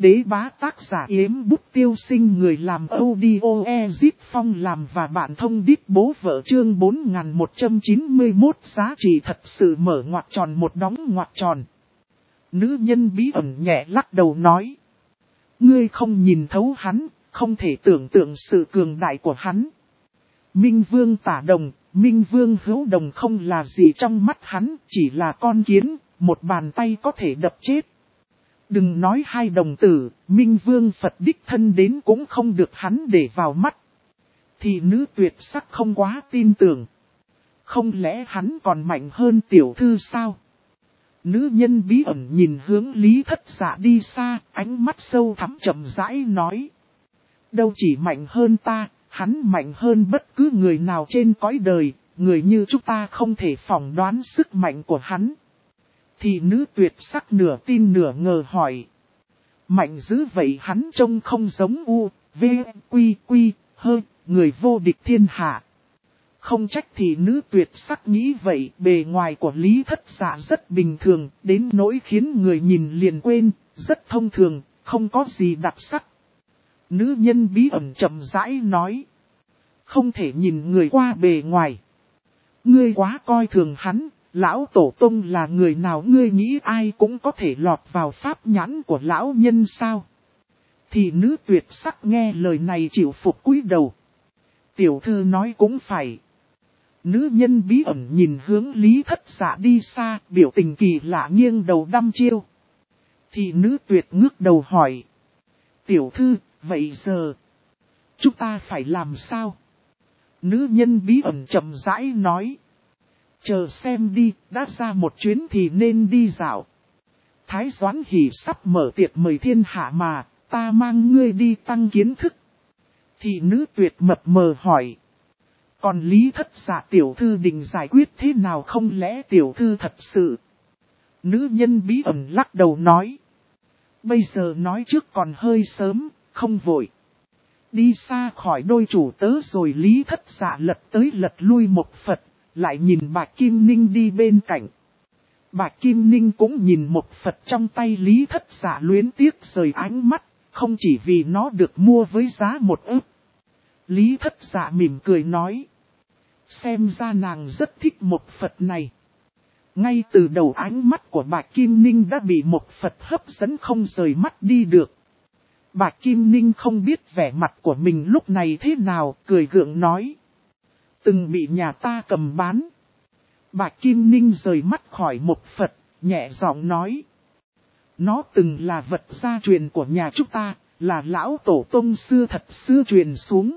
Đế bá tác giả Yếm Bút Tiêu Sinh, người làm audio Ezip Phong làm và bạn thông đít bố vợ, chương 4191, giá trị thật sự mở ngoặc tròn một đóng ngoặc tròn. Nữ nhân bí ẩn nhẹ lắc đầu nói. Ngươi không nhìn thấu hắn, không thể tưởng tượng sự cường đại của hắn. Minh Vương Tả Đồng, Minh Vương Hữu Đồng không là gì trong mắt hắn, chỉ là con kiến, một bàn tay có thể đập chết. Đừng nói hai đồng tử, Minh Vương Phật đích thân đến cũng không được hắn để vào mắt. Thì nữ tuyệt sắc không quá tin tưởng. Không lẽ hắn còn mạnh hơn tiểu thư sao? Nữ nhân bí ẩn nhìn hướng Lý Thất Dạ đi xa, ánh mắt sâu thẳm chậm rãi nói. Đâu chỉ mạnh hơn ta, hắn mạnh hơn bất cứ người nào trên cõi đời, người như chúng ta không thể phỏng đoán sức mạnh của hắn. Thì nữ tuyệt sắc nửa tin nửa ngờ hỏi. Mạnh dữ vậy, hắn trông không giống U, V, Quy, Quy, Hơ, người vô địch thiên hạ. Không trách thì nữ tuyệt sắc nghĩ vậy, bề ngoài của Lý Thất Dạ rất bình thường, đến nỗi khiến người nhìn liền quên, rất thông thường, không có gì đặc sắc. Nữ nhân bí ẩn chậm rãi nói. Không thể nhìn người qua bề ngoài. Ngươi quá coi thường hắn, lão tổ tông là người nào, ngươi nghĩ ai cũng có thể lọt vào pháp nhãn của lão nhân sao? Thì nữ tuyệt sắc nghe lời này chịu phục cúi đầu. Tiểu thư nói cũng phải. Nữ nhân bí ẩn nhìn hướng Lý Thất Dạ đi xa, biểu tình kỳ lạ nghiêng đầu đăm chiêu. Thì nữ tuyệt ngước đầu hỏi. Tiểu thư, vậy giờ chúng ta phải làm sao? Nữ nhân bí ẩn chậm rãi nói. Chờ xem đi, đã ra một chuyến thì nên đi dạo. Thái Doãn Hỷ sắp mở tiệc mời thiên hạ mà, ta mang ngươi đi tăng kiến thức. Thì nữ tuyệt mập mờ hỏi. Còn Lý Thất Dạ tiểu thư định giải quyết thế nào, không lẽ tiểu thư thật sự? Nữ nhân bí ẩn lắc đầu nói. Bây giờ nói trước còn hơi sớm, không vội. Đi xa khỏi đôi chủ tớ rồi Lý Thất Dạ lật tới lật lui một Phật, lại nhìn Bạch Kim Ninh đi bên cạnh. Bạch Kim Ninh cũng nhìn một Phật trong tay Lý Thất Dạ luyến tiếc rời ánh mắt, không chỉ vì nó được mua với giá 1 ức. Lý Thất Dạ mỉm cười nói. Xem ra nàng rất thích một Phật này. Ngay từ đầu ánh mắt của Bạch Kim Ninh đã bị một Phật hấp dẫn không rời mắt đi được. Bạch Kim Ninh không biết vẻ mặt của mình lúc này thế nào, cười gượng nói. Từng bị nhà ta cầm bán. Bạch Kim Ninh rời mắt khỏi một Phật, nhẹ giọng nói. Nó từng là vật gia truyền của nhà chúng ta, là lão tổ tông xưa thật xưa truyền xuống.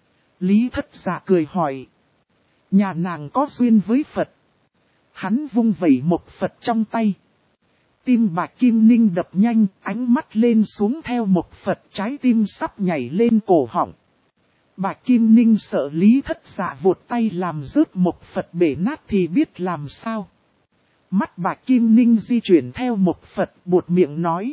Lý Thất Dạ cười hỏi. Nhà nàng có duyên với Phật. Hắn vung vẩy một Phật trong tay. Tim Bạch Kim Ninh đập nhanh, ánh mắt lên xuống theo một Phật, trái tim sắp nhảy lên cổ họng. Bạch Kim Ninh sợ Lý Thất Dạ vụt tay làm rớt một Phật bể nát thì biết làm sao. Mắt Bạch Kim Ninh di chuyển theo một Phật, buột miệng nói.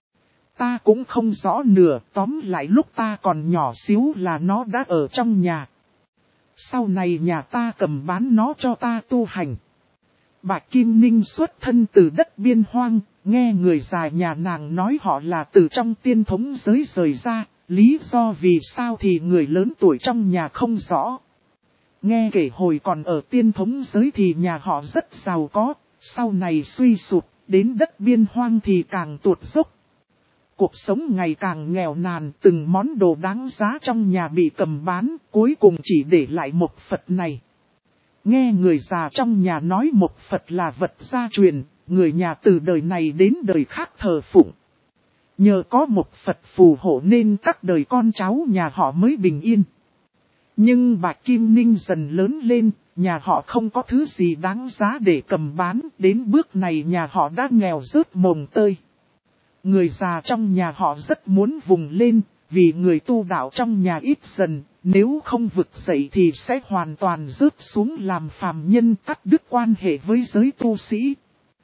Ta cũng không rõ nửa, tóm lại lúc ta còn nhỏ xíu là nó đã ở trong nhà. Sau này nhà ta cầm bán nó cho ta tu hành. Bạch Kim Ninh xuất thân từ đất biên hoang, nghe người già nhà nàng nói họ là từ trong tiên thống giới rời ra, lý do vì sao thì người lớn tuổi trong nhà không rõ. Nghe kể hồi còn ở tiên thống giới thì nhà họ rất giàu có, sau này suy sụp, đến đất biên hoang thì càng tuột dốc. Cuộc sống ngày càng nghèo nàn, từng món đồ đáng giá trong nhà bị cầm bán, cuối cùng chỉ để lại một Phật này. Nghe người già trong nhà nói một Phật là vật gia truyền, người nhà từ đời này đến đời khác thờ phụng. Nhờ có một Phật phù hộ nên các đời con cháu nhà họ mới bình yên. Nhưng Bạch Kim Ninh dần lớn lên, nhà họ không có thứ gì đáng giá để cầm bán, đến bước này nhà họ đã nghèo rớt mồng tơi. Người già trong nhà họ rất muốn vùng lên, vì người tu đạo trong nhà ít dần, nếu không vực dậy thì sẽ hoàn toàn rớt xuống làm phàm nhân, cắt đứt quan hệ với giới tu sĩ.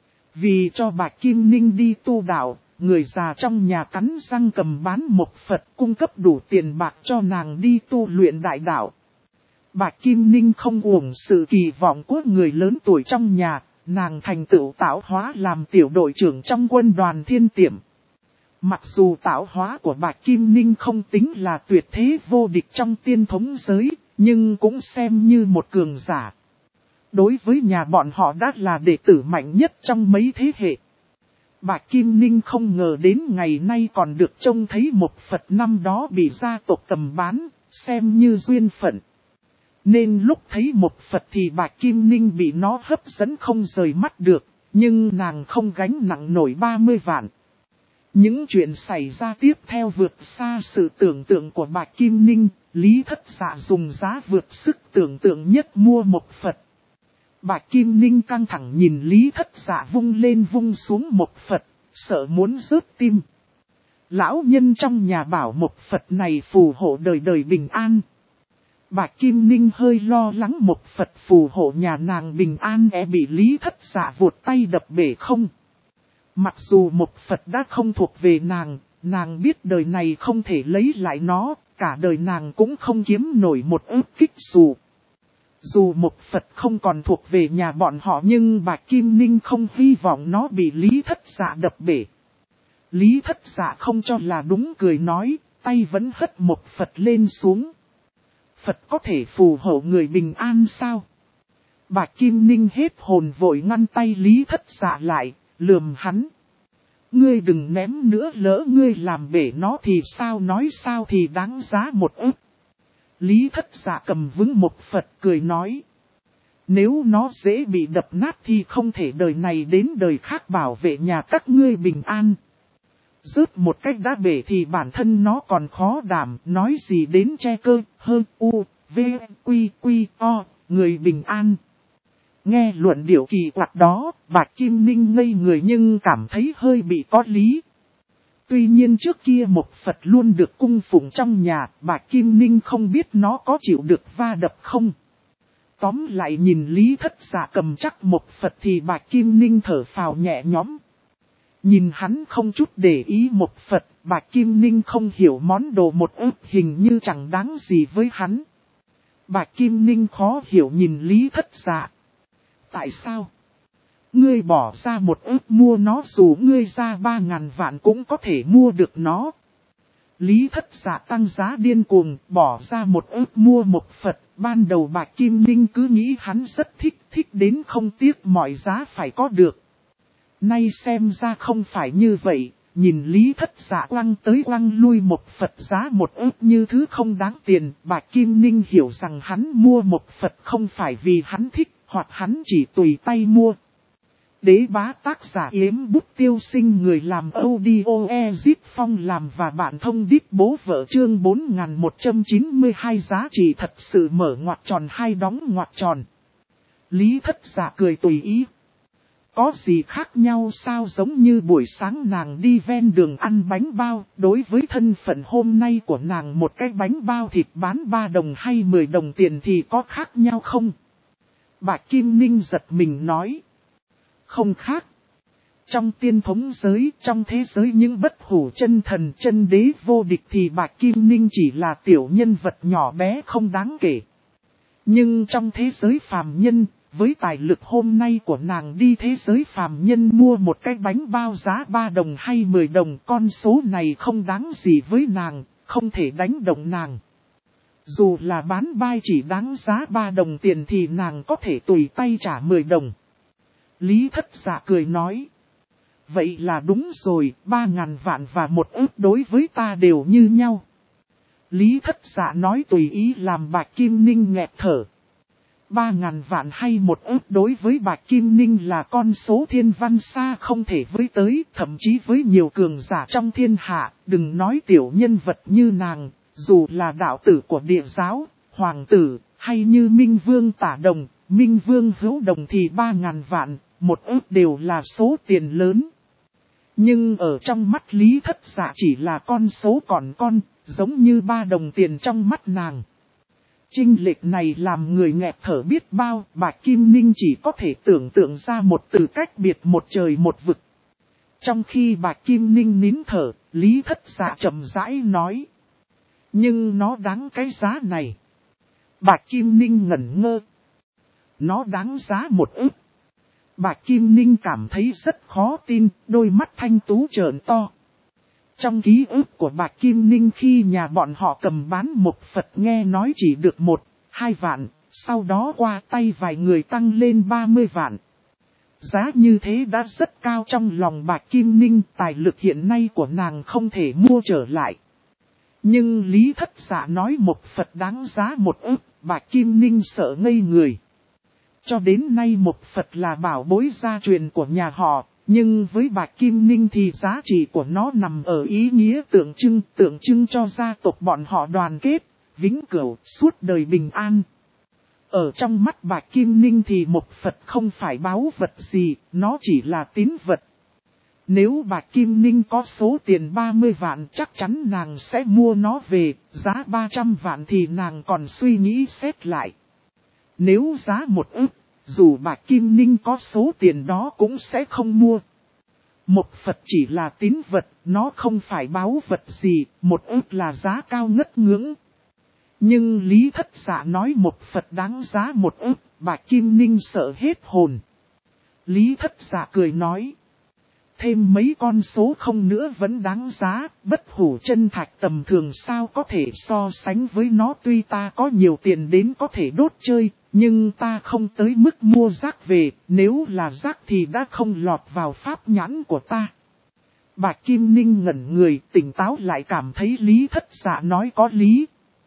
Vì cho Bạch Kim Ninh đi tu đạo, người già trong nhà cắn răng cầm bán một Phật, cung cấp đủ tiền bạc cho nàng đi tu luyện đại đạo. Bạch Kim Ninh không uổng sự kỳ vọng của người lớn tuổi trong nhà, nàng thành tựu tạo hóa làm tiểu đội trưởng trong quân đoàn Thiên Tiệm. Mặc dù tạo hóa của Bạch Kim Ninh không tính là tuyệt thế vô địch trong tiên thống giới, nhưng cũng xem như một cường giả. Đối với nhà bọn họ đã là đệ tử mạnh nhất trong mấy thế hệ. Bạch Kim Ninh không ngờ đến ngày nay còn được trông thấy một Phật năm đó bị gia tộc cầm bán, xem như duyên phận. Nên lúc thấy một Phật thì Bạch Kim Ninh bị nó hấp dẫn không rời mắt được, nhưng nàng không gánh nặng nổi 30 vạn. Những chuyện xảy ra tiếp theo vượt xa sự tưởng tượng của Bạch Kim Ninh, Lý Thất Dạ dùng giá vượt sức tưởng tượng nhất mua một Phật. Bạch Kim Ninh căng thẳng nhìn Lý Thất Dạ vung lên vung xuống một Phật, sợ muốn rớt tim. Lão nhân trong nhà bảo một Phật này phù hộ đời đời bình an. Bạch Kim Ninh hơi lo lắng một Phật phù hộ nhà nàng bình an bị Lý Thất Dạ vụt tay đập bể không. Mặc dù một Phật đã không thuộc về nàng biết đời này không thể lấy lại nó, cả đời nàng cũng không kiếm nổi một ức kích xù. Dù một Phật không còn thuộc về nhà bọn họ nhưng Bạch Kim Ninh không hy vọng nó bị Lý Thất Dạ đập bể. Lý Thất Dạ không cho là đúng cười nói, tay vẫn hất một Phật lên xuống. Phật có thể phù hộ người bình an sao? Bạch Kim Ninh hết hồn vội ngăn tay Lý Thất Dạ lại, lườm hắn. Ngươi đừng ném nữa, lỡ ngươi làm bể nó thì sao, nói sao thì đáng giá một ức. Lý Thất Dạ cầm vững một Phật cười nói. Nếu nó dễ bị đập nát thì không thể đời này đến đời khác bảo vệ nhà các ngươi bình an. Rớt một cách đã bể thì bản thân nó còn khó đảm, nói gì đến che cơ, hơn u, v, quy, quy, o, người bình an. Nghe luận điệu kỳ quặc đó, Bạch Kim Ninh ngây người nhưng cảm thấy hơi bị có lý. Tuy nhiên trước kia một Phật luôn được cung phụng trong nhà, Bạch Kim Ninh không biết nó có chịu được va đập không. Tóm lại nhìn Lý Thất Dạ cầm chắc một Phật thì Bạch Kim Ninh thở phào nhẹ nhõm. Nhìn hắn không chút để ý một Phật, Bạch Kim Ninh không hiểu món đồ một ức hình như chẳng đáng gì với hắn. Bạch Kim Ninh khó hiểu nhìn Lý Thất Dạ. Tại sao? Ngươi bỏ ra một ức mua nó, dù ngươi ra 3.000 vạn cũng có thể mua được nó. Lý Thất Dạ tăng giá điên cuồng, bỏ ra một ức mua một Phật. Ban đầu Bạch Kim Ninh cứ nghĩ hắn rất thích đến không tiếc mọi giá phải có được. Nay xem ra không phải như vậy, nhìn Lý Thất Dạ quăng tới quăng lui một Phật giá một ức như thứ không đáng tiền. Bạch Kim Ninh hiểu rằng hắn mua một Phật không phải vì hắn thích, hoặc hắn chỉ tùy tay mua. Đế bá tác giả Yếm Bút Tiêu Sinh, người làm audio Ezip Phong làm và bạn thông đít bố vợ, chương 4192 giá trị thật sự mở ngoặc tròn hai đóng ngoặc tròn. Lý Thất Dạ cười tùy ý. Có gì khác nhau sao, giống như buổi sáng nàng đi ven đường ăn bánh bao, đối với thân phận hôm nay của nàng một cái bánh bao thịt bán 3 đồng hay 10 đồng tiền thì có khác nhau không? Bạch Kim Ninh giật mình nói. Không khác. Trong tiên thống giới, trong thế giới những bất hủ chân thần chân đế vô địch thì Bạch Kim Ninh chỉ là tiểu nhân vật nhỏ bé không đáng kể. Nhưng trong thế giới phàm nhân, với tài lực hôm nay của nàng đi thế giới phàm nhân mua một cái bánh bao giá 3 đồng hay 10 đồng, con số này không đáng gì với nàng, không thể đánh động nàng. Dù là bán bai chỉ đáng giá 3 đồng tiền thì nàng có thể tùy tay trả 10 đồng. Lý Thất Dạ cười nói. Vậy là đúng rồi, 3.000 vạn và một ức đối với ta đều như nhau. Lý Thất Dạ nói tùy ý làm Bạch Kim Ninh nghẹt thở. 3.000 vạn hay một ức đối với Bạch Kim Ninh là con số thiên văn xa không thể với tới, thậm chí với nhiều cường giả trong thiên hạ, đừng nói tiểu nhân vật như nàng, dù là đạo tử của địa giáo, hoàng tử, hay như Minh Vương Tả Đồng, Minh Vương Hữu Đồng thì 3.000 vạn, một ức đều là số tiền lớn. Nhưng ở trong mắt Lý Thất Dạ chỉ là con số còn con, giống như 3 đồng tiền trong mắt nàng. Chênh lệch này làm người nghẹt thở biết bao, Bạch Kim Ninh chỉ có thể tưởng tượng ra một từ cách biệt một trời một vực. Trong khi Bạch Kim Ninh nín thở, Lý Thất Dạ chậm rãi nói. Nhưng nó đáng cái giá này. Bạch Kim Ninh ngẩn ngơ. Nó đáng giá một ức. Bạch Kim Ninh cảm thấy rất khó tin, đôi mắt thanh tú trợn to. Trong ký ức của Bạch Kim Ninh khi nhà bọn họ cầm bán một Phật nghe nói chỉ được 1-2 vạn, sau đó qua tay vài người tăng lên 30 vạn. Giá như thế đã rất cao trong lòng Bạch Kim Ninh, tài lực hiện nay của nàng không thể mua trở lại. Nhưng Lý Thất Dạ nói một Phật đáng giá 1 ức, Bạch Kim Ninh sợ ngây người. Cho đến nay một Phật là bảo bối gia truyền của nhà họ, nhưng với Bạch Kim Ninh thì giá trị của nó nằm ở ý nghĩa tượng trưng cho gia tộc bọn họ đoàn kết, vĩnh cửu, suốt đời bình an. Ở trong mắt Bạch Kim Ninh thì một Phật không phải báu vật gì, nó chỉ là tín vật. Nếu Bạch Kim Ninh có số tiền 30 vạn chắc chắn nàng sẽ mua nó về, giá 300 vạn thì nàng còn suy nghĩ xét lại. Nếu giá 1 ức, dù Bạch Kim Ninh có số tiền đó cũng sẽ không mua. Một Phật chỉ là tín vật, nó không phải báu vật gì, 1 ức là giá cao ngất ngưỡng. Nhưng Lý Thất Dạ nói một Phật đáng giá 1 ức, Bạch Kim Ninh sợ hết hồn. Lý Thất Dạ cười nói. Thêm mấy con số không nữa vẫn đáng giá, bất hủ chân thạch tầm thường sao có thể so sánh với nó, tuy ta có nhiều tiền đến có thể đốt chơi, nhưng ta không tới mức mua rác về, nếu là rác thì đã không lọt vào pháp nhãn của ta. Bạch Kim Ninh ngẩn người, tỉnh táo lại cảm thấy Lý Thất Dạ nói có lý.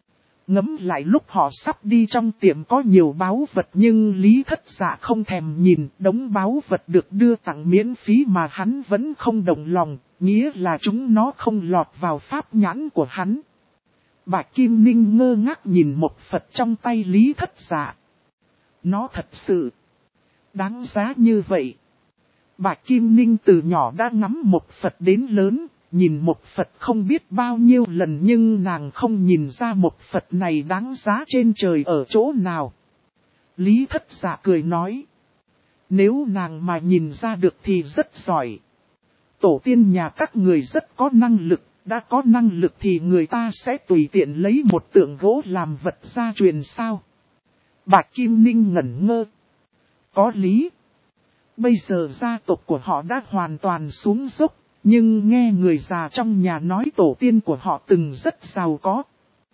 Ngẫm lại lúc họ sắp đi trong tiệm có nhiều báu vật nhưng Lý Thất Dạ không thèm nhìn, đống báu vật được đưa tặng miễn phí mà hắn vẫn không động lòng, nghĩa là chúng nó không lọt vào pháp nhãn của hắn. Bạch Kim Ninh ngơ ngác nhìn một Phật trong tay Lý Thất Dạ. Nó thật sự đáng giá như vậy. Bạch Kim Ninh từ nhỏ đã ngắm một Phật đến lớn. Nhìn một Phật không biết bao nhiêu lần nhưng nàng không nhìn ra một Phật này đáng giá trên trời ở chỗ nào. Lý Thất Dạ cười nói. Nếu nàng mà nhìn ra được thì rất giỏi. Tổ tiên nhà các người rất có năng lực, đã có năng lực thì người ta sẽ tùy tiện lấy một tượng gỗ làm vật gia truyền sao. Bạch Kim Ninh ngẩn ngơ. Có lý. Bây giờ gia tộc của họ đã hoàn toàn xuống dốc. Nhưng nghe người già trong nhà nói tổ tiên của họ từng rất giàu có.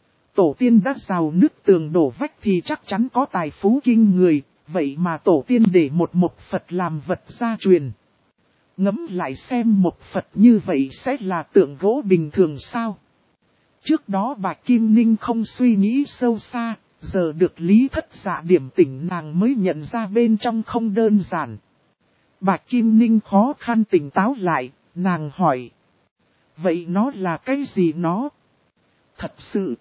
Tổ tiên đã giàu nứt tường đổ vách thì chắc chắn có tài phú kinh người, vậy mà tổ tiên để một Phật làm vật gia truyền. Ngẫm lại xem một Phật như vậy sẽ là tượng gỗ bình thường sao? Trước đó Bạch Kim Ninh không suy nghĩ sâu xa, giờ được Lý Thất Dạ điểm tỉnh nàng mới nhận ra bên trong không đơn giản. Bạch Kim Ninh khó khăn tỉnh táo lại. Nàng hỏi. Vậy nó là cái gì nó? Thật sự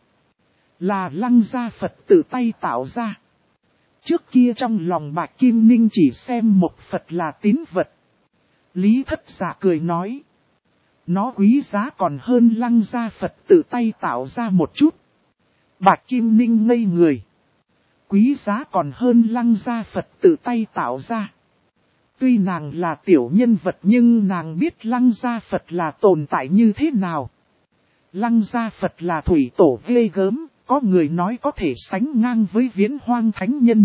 là Lăng Gia Phật tự tay tạo ra. Trước kia trong lòng Bạch Kim Ninh chỉ xem một Phật là tín vật. Lý Thất Dạ cười nói. Nó quý giá còn hơn Lăng Gia Phật tự tay tạo ra một chút. Bạch Kim Ninh ngây người. Quý giá còn hơn Lăng Gia Phật tự tay tạo ra. Tuy nàng là tiểu nhân vật nhưng nàng biết Lăng Gia Phật là tồn tại như thế nào. Lăng Gia Phật là thủy tổ ghê gớm, có người nói có thể sánh ngang với Viễn Hoang Thánh Nhân.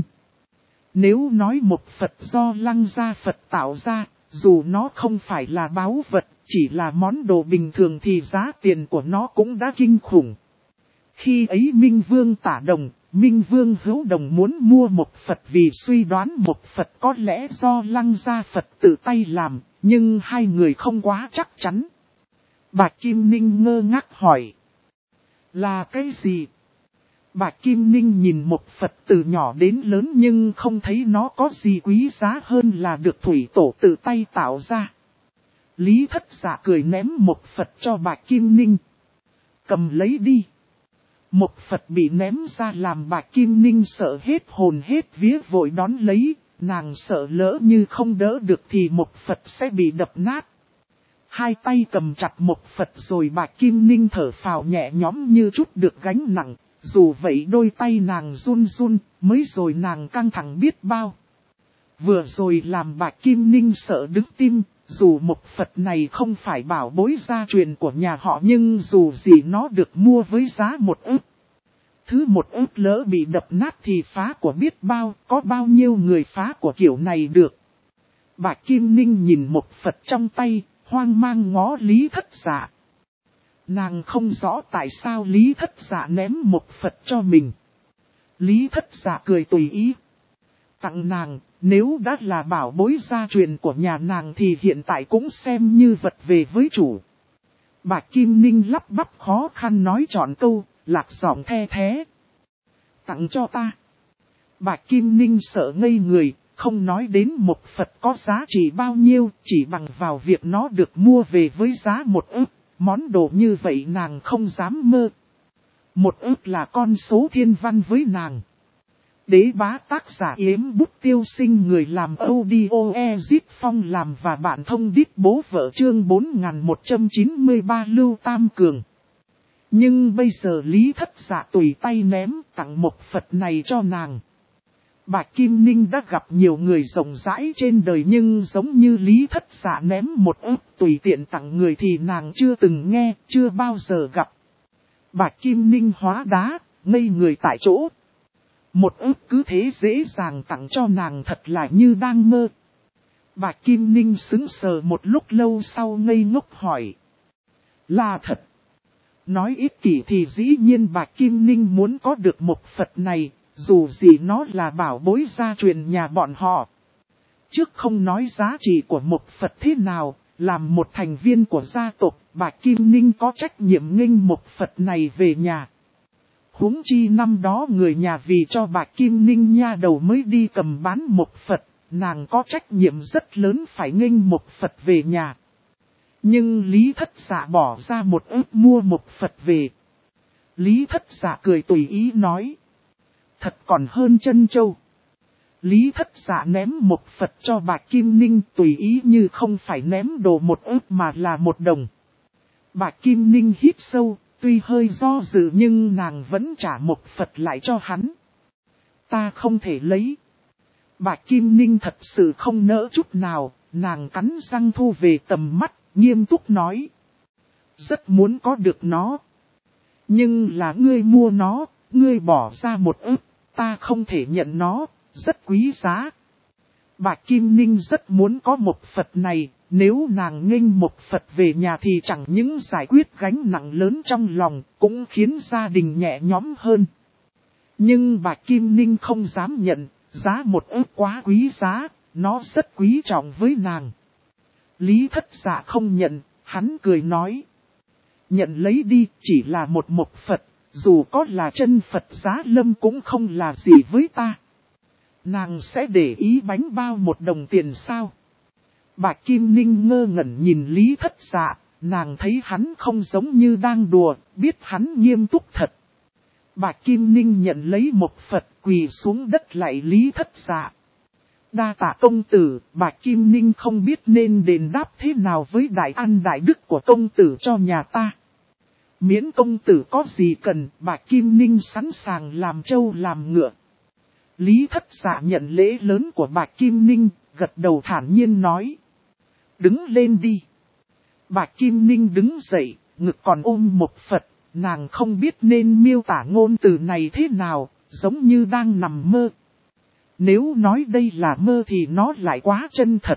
Nếu nói một Phật do Lăng Gia Phật tạo ra, dù nó không phải là báu vật, chỉ là món đồ bình thường thì giá tiền của nó cũng đã kinh khủng. Khi ấy Minh Vương Tả Đồng, Minh Vương Hữu Đồng muốn mua một Phật vì suy đoán một Phật có lẽ do Lăng Gia Phật tự tay làm, nhưng hai người không quá chắc chắn. Bạch Kim Ninh ngơ ngác hỏi. Là cái gì? Bạch Kim Ninh nhìn một Phật từ nhỏ đến lớn nhưng không thấy nó có gì quý giá hơn là được thủy tổ tự tay tạo ra. Lý Thất Dạ cười ném một Phật cho Bạch Kim Ninh. Cầm lấy đi. Một Phật bị ném ra làm Bạch Kim Ninh sợ hết hồn hết vía vội đón lấy, nàng sợ lỡ như không đỡ được thì một Phật sẽ bị đập nát. Hai tay cầm chặt một Phật rồi Bạch Kim Ninh thở phào nhẹ nhõm như chút được gánh nặng, dù vậy đôi tay nàng run run, mới rồi nàng căng thẳng biết bao. Vừa rồi làm Bạch Kim Ninh sợ đứng tim. Dù một Phật này không phải bảo bối gia truyền của nhà họ nhưng dù gì nó được mua với giá 1 ức. Thứ 1 ức lỡ bị đập nát thì phá của biết bao, có bao nhiêu người phá của kiểu này được. Bạch Kim Ninh nhìn một Phật trong tay, hoang mang ngó Lý Thất Dạ. Nàng không rõ tại sao Lý Thất Dạ ném một Phật cho mình. Lý Thất Dạ cười tùy ý. Tặng nàng, nếu đã là bảo bối gia truyền của nhà nàng thì hiện tại cũng xem như vật về với chủ. Bạch Kim Ninh lắp bắp khó khăn nói trọn câu, lạc giọng the thế. Tặng cho ta. Bạch Kim Ninh sợ ngây người, không nói đến một Phật có giá trị bao nhiêu, chỉ bằng vào việc nó được mua về với giá 1 ức. Món đồ như vậy nàng không dám mơ. 1 ức là con số thiên văn với nàng. Đế bá tác giả Yếm Bút Tiêu Sinh, người làm audio Ezit Phong làm và bạn thông đít bố vợ chương 4193 Lưu Tam Cường. Nhưng bây giờ Lý Thất Dạ tùy tay ném tặng một Phật này cho nàng. Bạch Kim Ninh đã gặp nhiều người rộng rãi trên đời nhưng giống như Lý Thất Dạ ném 1 ức tùy tiện tặng người thì nàng chưa từng nghe, chưa bao giờ gặp. Bạch Kim Ninh hóa đá, ngây người tại chỗ. 1 ức cứ thế dễ dàng tặng cho nàng thật là như đang mơ. Bạch Kim Ninh sững sờ một lúc lâu sau ngây ngốc hỏi. Là thật. Nói ích kỷ thì dĩ nhiên Bạch Kim Ninh muốn có được một Phật này, dù gì nó là bảo bối gia truyền nhà bọn họ. Trước không nói giá trị của một Phật thế nào, làm một thành viên của gia tộc, Bạch Kim Ninh có trách nhiệm nghênh một Phật này về nhà. Huống chi năm đó người nhà vì cho Bạch Kim Ninh nha đầu mới đi cầm bán một Phật, nàng có trách nhiệm rất lớn phải nghênh một Phật về nhà. Nhưng Lý Thất Dạ bỏ ra 1 ức mua một Phật về. Lý Thất Dạ cười tùy ý nói. Thật còn hơn chân châu. Lý Thất Dạ ném một Phật cho Bạch Kim Ninh tùy ý như không phải ném đồ 1 ức mà là 1 đồng. Bạch Kim Ninh hít sâu, tuy hơi do dự nhưng nàng vẫn trả một Phật lại cho hắn. Ta không thể lấy. Bạch Kim Ninh thật sự không nỡ chút nào, nàng cắn răng thu về tầm mắt, nghiêm túc nói. Rất muốn có được nó. Nhưng là ngươi mua nó, ngươi bỏ ra 1 ức, ta không thể nhận nó, rất quý giá. Bạch Kim Ninh rất muốn có một Phật này, nếu nàng nghênh một Phật về nhà thì chẳng những giải quyết gánh nặng lớn trong lòng, cũng khiến gia đình nhẹ nhõm hơn. Nhưng Bạch Kim Ninh không dám nhận, giá 1 ức quá quý giá, nó rất quý trọng với nàng. Lý Thất Dạ không nhận, hắn cười nói. Nhận lấy đi, chỉ là một Phật, dù có là chân Phật giá lâm cũng không là gì với ta. Nàng sẽ để ý bánh bao 1 đồng tiền sao? Bạch Kim Ninh ngơ ngẩn nhìn Lý Thất Dạ, nàng thấy hắn không giống như đang đùa, biết hắn nghiêm túc thật. Bạch Kim Ninh nhận lấy một Phật quỳ xuống đất lạy Lý Thất Dạ. Đa tạ công tử, Bạch Kim Ninh không biết nên đền đáp thế nào với đại ăn đại đức của công tử cho nhà ta. Miễn công tử có gì cần, Bạch Kim Ninh sẵn sàng làm trâu làm ngựa. Lý Thất Dạ nhận lễ lớn của Bạch Kim Ninh, gật đầu thản nhiên nói. Đứng lên đi. Bạch Kim Ninh đứng dậy, ngực còn ôm một Phật, nàng không biết nên miêu tả ngôn từ này thế nào, giống như đang nằm mơ. Nếu nói đây là mơ thì nó lại quá chân thật.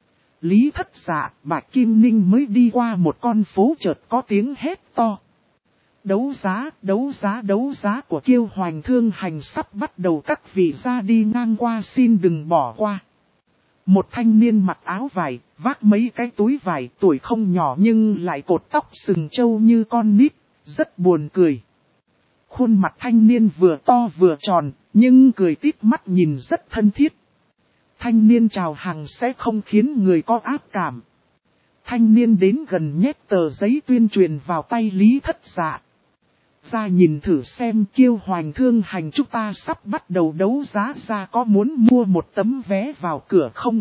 Lý Thất Dạ, Bạch Kim Ninh mới đi qua một con phố chợt có tiếng hét to. Đấu giá, đấu giá, đấu giá của Kiêu Hoành Thương Hành sắp bắt đầu, các vị ra đi ngang qua xin đừng bỏ qua. Một thanh niên mặc áo vải, vác mấy cái túi vải, tuổi không nhỏ nhưng lại cột tóc sừng trâu như con nít, rất buồn cười. Khuôn mặt thanh niên vừa to vừa tròn, nhưng cười tít mắt nhìn rất thân thiết. Thanh niên chào hàng sẽ không khiến người có ác cảm. Thanh niên đến gần nhét tờ giấy tuyên truyền vào tay Lý Thất Dạ. Ra nhìn thử xem Kiêu Hoành Thương Hành chúng ta sắp bắt đầu đấu giá, ra có muốn mua một tấm vé vào cửa không?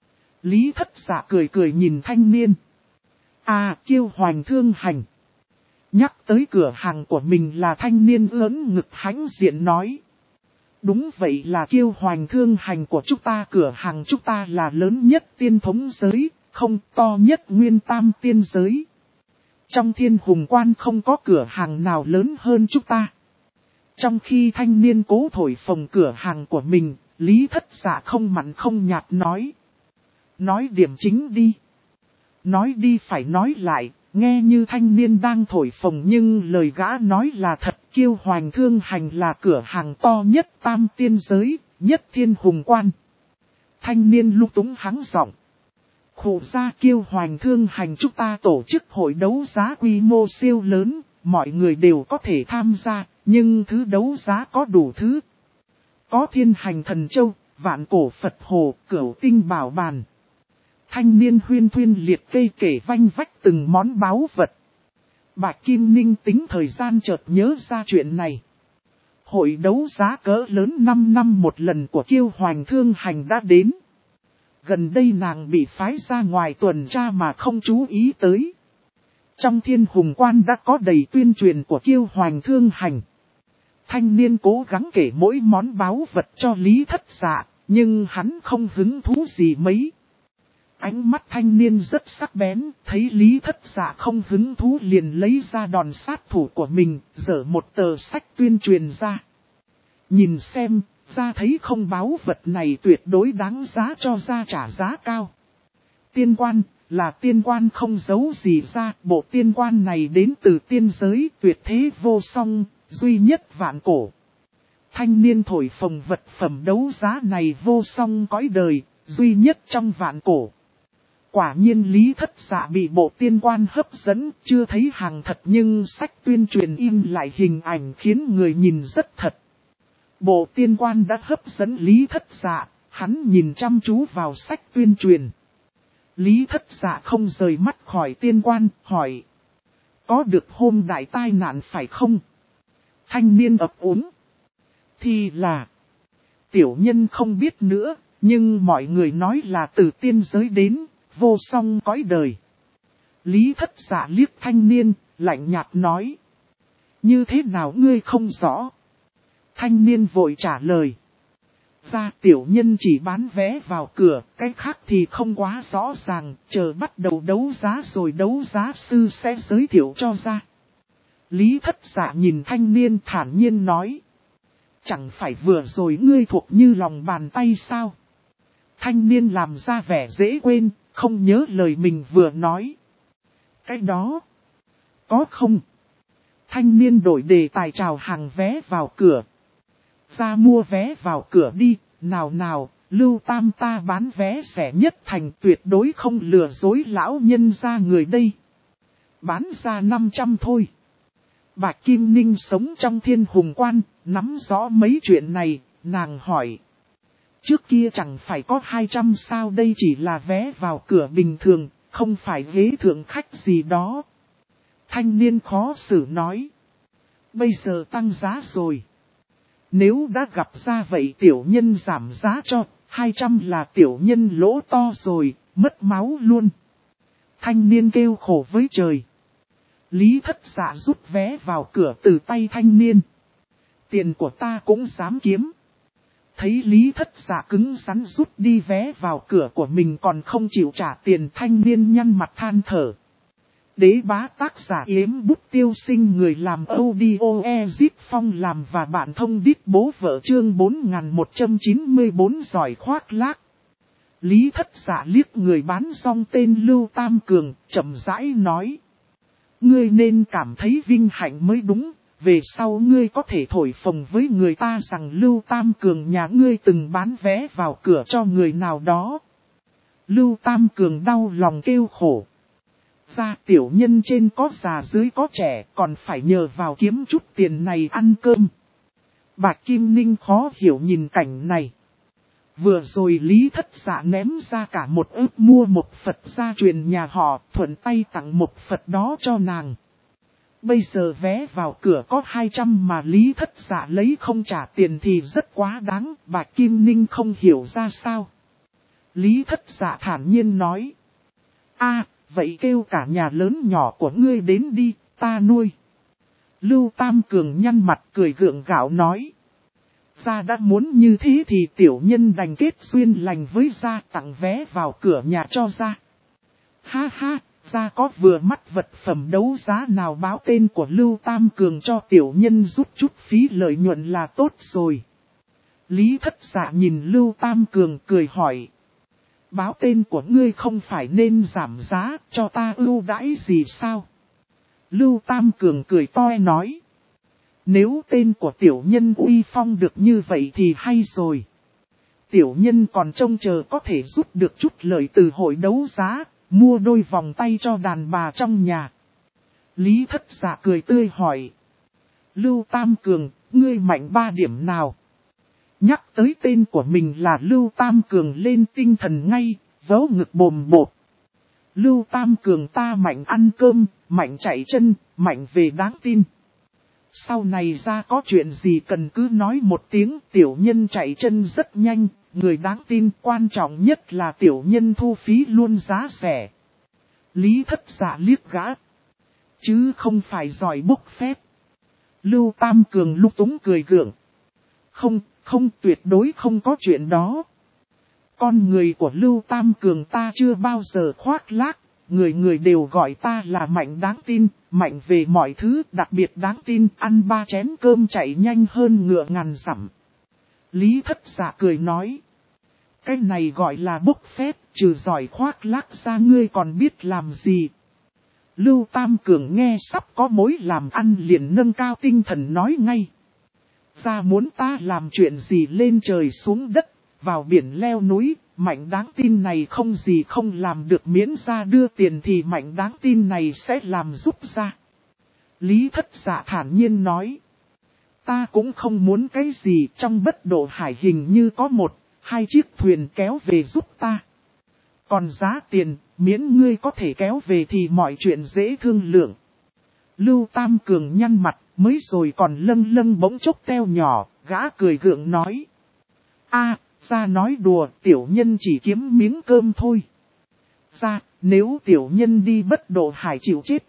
Lý Thất Dạ cười cười nhìn thanh niên. À, Kiêu Hoành Thương Hành. Nhắc tới cửa hàng của mình là thanh niên ớn ngực hãnh diện nói. Đúng vậy, là Kiêu Hoành Thương Hành của chúng ta, cửa hàng chúng ta là lớn nhất tiên thống giới, không to nhất nguyên tam tiên giới. Trong Thiên Hùng Quan không có cửa hàng nào lớn hơn chúng ta. Trong khi thanh niên cố thổi phồng cửa hàng của mình, Lý Thất Dạ không mặn không nhạt nói. Nói điểm chính đi. Nói đi phải nói lại, Nghe như thanh niên đang thổi phồng nhưng lời gã nói là thật. Kiêu Hoành Thương Hành là cửa hàng to nhất Tam Tiên giới, nhất Thiên Hùng Quan. Thanh niên lung túng hắng giọng. Khổ ra Kiêu Hoành Thương Hành chúng ta tổ chức hội đấu giá quy mô siêu lớn, mọi người đều có thể tham gia, nhưng thứ đấu giá có đủ thứ. Có Thiên Hành Thần Châu, Vạn Cổ Phật Hồ, Cửu Tinh Bảo Bàn. Thanh niên huyên thuyên liệt kê kể vanh vách từng món báu vật. Bạch Kim Ninh tính thời gian chợt nhớ ra chuyện này. Hội đấu giá cỡ lớn 5 năm một lần của Kiêu Hoành Thương Hành đã đến. Gần đây nàng bị phái ra ngoài tuần tra mà không chú ý tới. Trong Thiên Hùng Quan đã có đầy tuyên truyền của Kiêu Hoành Thương Hành. Thanh niên cố gắng kể mỗi món báu vật cho Lý Thất Dạ, nhưng hắn không hứng thú gì mấy. Ánh mắt thanh niên rất sắc bén, thấy Lý Thất Dạ không hứng thú liền lấy ra đòn sát thủ của mình, dở một tờ sách tuyên truyền ra. Nhìn xem, ra thấy không báu vật này tuyệt đối đáng giá cho ra trả giá cao. Tiên quan, là tiên quan không giấu gì ra, bộ tiên quan này đến từ tiên giới tuyệt thế vô song, duy nhất vạn cổ. Thanh niên thổi phồng vật phẩm đấu giá này vô song cõi đời, duy nhất trong vạn cổ. Quả nhiên Lý Thất Dạ bị bộ tiên quan hấp dẫn, chưa thấy hàng thật nhưng sách tuyên truyền in lại hình ảnh khiến người nhìn rất thật. Bộ tiên quan đã hấp dẫn Lý Thất Dạ, hắn nhìn chăm chú vào sách tuyên truyền. Lý Thất Dạ không rời mắt khỏi tiên quan, hỏi. Có được hôm đại tai nạn phải không? Thanh niên ấp úng. Thì là. Tiểu nhân không biết nữa, nhưng mọi người nói là từ tiên giới đến, vô song cõi đời. Lý Thất Dạ liếc thanh niên, lạnh nhạt nói. Như thế nào ngươi không rõ? Thanh niên vội trả lời. Ra tiểu nhân chỉ bán vé vào cửa, cái khác thì không quá rõ ràng, chờ bắt đầu đấu giá rồi đấu giá sư sẽ giới thiệu cho ra. Lý Thất Dạ nhìn thanh niên thản nhiên nói. Chẳng phải vừa rồi ngươi thuộc như lòng bàn tay sao? Thanh niên làm ra vẻ dễ quên, không nhớ lời mình vừa nói. Cái đó, có không? Thanh niên đổi đề tài chào hàng vé vào cửa. Ra mua vé vào cửa đi, nào nào, Lưu Tam ta bán vé rẻ nhất thành tuyệt đối không lừa dối lão nhân ra người đây. Bán ra 500 thôi. Bạch Kim Ninh sống trong Thiên Hùng Quan, nắm rõ mấy chuyện này, nàng hỏi. Trước kia chẳng phải có 200 sao, đây chỉ là vé vào cửa bình thường, không phải ghế thượng khách gì đó. Thanh niên khó xử nói. Bây giờ tăng giá rồi. Nếu đã gặp ra vậy tiểu nhân giảm giá cho, 200 là tiểu nhân lỗ to rồi, mất máu luôn. Thanh niên kêu khổ với trời. Lý Thất Dạ rút vé vào cửa từ tay thanh niên. Tiền của ta cũng dám kiếm. Thấy Lý Thất Dạ cứng rắn rút đi vé vào cửa của mình còn không chịu trả tiền, thanh niên nhăn mặt than thở. Đế bá tác giả Yếm Bút Tiêu Sinh, người làm audio Ezip Phong làm và bạn thông đít bố vợ, chương 4194 giỏi khoác lác. Lý Thất Dạ liếc người bán rong tên Lưu Tam Cường, chậm rãi nói. Ngươi nên cảm thấy vinh hạnh mới đúng, về sau ngươi có thể thổi phồng với người ta rằng Lưu Tam Cường nhà ngươi từng bán vé vào cửa cho người nào đó. Lưu Tam Cường đau lòng kêu khổ. Ra tiểu nhân trên có già dưới có trẻ, còn phải nhờ vào kiếm chút tiền này ăn cơm. Bạch Kim Ninh khó hiểu nhìn cảnh này. Vừa rồi Lý Thất Dạ ném ra cả một ức mua một Phật gia truyền nhà họ, thuận tay tặng một Phật đó cho nàng. Bây giờ vé vào cửa có 200 mà Lý Thất Dạ lấy không trả tiền thì rất quá đáng, Bạch Kim Ninh không hiểu ra sao. Lý Thất Dạ thản nhiên nói. Vậy kêu cả nhà lớn nhỏ của ngươi đến đi, ta nuôi. Lưu Tam Cường nhăn mặt cười gượng gạo nói. Gia đã muốn như thế thì tiểu nhân đành kết duyên lành với gia, tặng vé vào cửa nhà cho gia. Ha ha, gia có vừa mắt vật phẩm đấu giá nào báo tên của Lưu Tam Cường cho tiểu nhân rút chút phí lợi nhuận là tốt rồi. Lý Thất Dạ nhìn Lưu Tam Cường cười hỏi. Báo tên của ngươi không phải nên giảm giá cho ta ưu đãi gì sao? Lưu Tam Cường cười toe nói. Nếu tên của tiểu nhân uy phong được như vậy thì hay rồi. Tiểu nhân còn trông chờ có thể rút được chút lợi từ hội đấu giá, mua đôi vòng tay cho đàn bà trong nhà. Lý Thất Dạ cười tươi hỏi. Lưu Tam Cường, ngươi mạnh 3 điểm nào? Nhắc tới tên của mình là Lưu Tam Cường lên tinh thần ngay, vớ ngực bồm bột. Lưu Tam Cường ta mạnh ăn cơm, mạnh chạy chân, mạnh về đáng tin. Sau này ra có chuyện gì cần cứ nói một tiếng, tiểu nhân chạy chân rất nhanh, người đáng tin, quan trọng nhất là tiểu nhân thu phí luôn giá rẻ. Lý Thất Dạ liếc gã, chứ không phải giỏi bốc phép. Lưu Tam Cường lúc túng cười gượng. Không, tuyệt đối không có chuyện đó. Con người của Lưu Tam Cường ta chưa bao giờ khoác lác, người đều gọi ta là mạnh đáng tin, mạnh về mọi thứ, đặc biệt đáng tin, ăn 3 chén cơm chạy nhanh hơn ngựa ngàn dặm. Lý Thất Dạ cười nói. Cái này gọi là bốc phép, trừ giỏi khoác lác ra ngươi còn biết làm gì. Lưu Tam Cường nghe sắp có mối làm ăn liền nâng cao tinh thần nói ngay. Ra muốn ta làm chuyện gì lên trời xuống đất, vào biển leo núi, mạnh đáng tin này không gì không làm được miễn ra đưa tiền thì mạnh đáng tin này sẽ làm giúp ra. Lý Thất Dạ thản nhiên nói. Ta cũng không muốn cái gì trong bất độ hải hình như có 1-2 chiếc thuyền kéo về giúp ta. Còn giá tiền, miễn ngươi có thể kéo về thì mọi chuyện dễ thương lượng. Lưu Tam Cường nhăn mặt, mới rồi còn lâng bỗng chốc teo nhỏ, gã cười gượng nói. Ra nói đùa, tiểu nhân chỉ kiếm miếng cơm thôi. Ra, nếu tiểu nhân đi bất độ hải chịu chết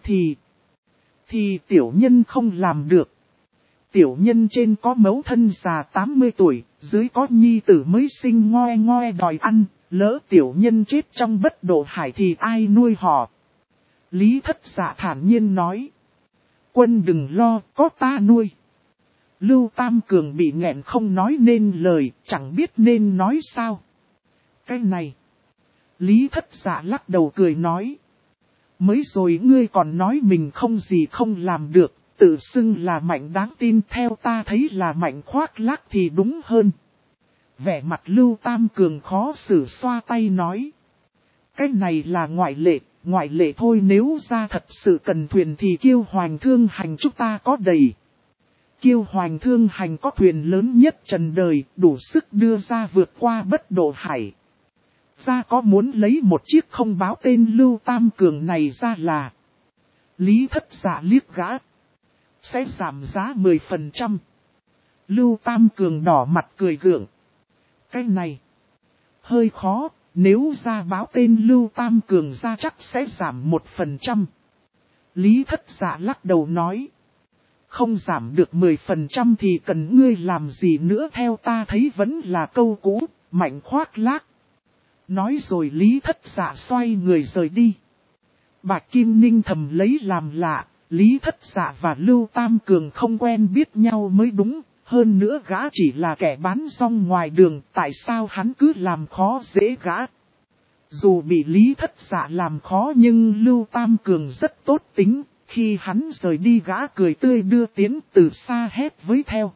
thì tiểu nhân không làm được. Tiểu nhân trên có mẫu thân già 80 tuổi, dưới có nhi tử mới sinh ngoe đòi ăn, lỡ tiểu nhân chết trong bất độ hải thì ai nuôi họ. Lý Thất Dạ thản nhiên nói. Quân đừng lo, có ta nuôi. Lưu Tam Cường bị nghẹn không nói nên lời, chẳng biết nên nói sao. Cái này. Lý Thất Dạ lắc đầu cười nói. Mới rồi ngươi còn nói mình không gì không làm được, tự xưng là mạnh đáng tin, theo ta thấy là mạnh khoác lác thì đúng hơn. Vẻ mặt Lưu Tam Cường khó xử xoa tay nói. Cái này là ngoại lệ thôi, nếu ra thật sự cần thuyền thì Kiêu Hoành Thương Hành chúng ta có đầy. Kiêu Hoành Thương Hành có thuyền lớn nhất trần đời, đủ sức đưa ra vượt qua bất độ hải. Ra có muốn lấy một chiếc không báo tên Lưu Tam Cường này ra là. Lý Thất Dạ liếc gã. Sẽ giảm giá 10%. Lưu Tam Cường đỏ mặt cười gượng. Cái này hơi khó, nếu ra báo tên Lưu Tam Cường ra chắc sẽ giảm 1%. Lý Thất Dạ lắc đầu nói. Không giảm được 10% thì cần ngươi làm gì nữa, theo ta thấy vẫn là câu cũ, mạnh khoác lác. Nói rồi Lý Thất Dạ xoay người rời đi. Bạch Kim Ninh thầm lấy làm lạ, Lý Thất Dạ và Lưu Tam Cường không quen biết nhau mới đúng. Hơn nữa gã chỉ là kẻ bán rong ngoài đường, tại sao hắn cứ làm khó dễ gã. Dù bị Lý Thất Dạ làm khó nhưng Lưu Tam Cường rất tốt tính, khi hắn rời đi gã cười tươi đưa tiến từ xa hét với theo.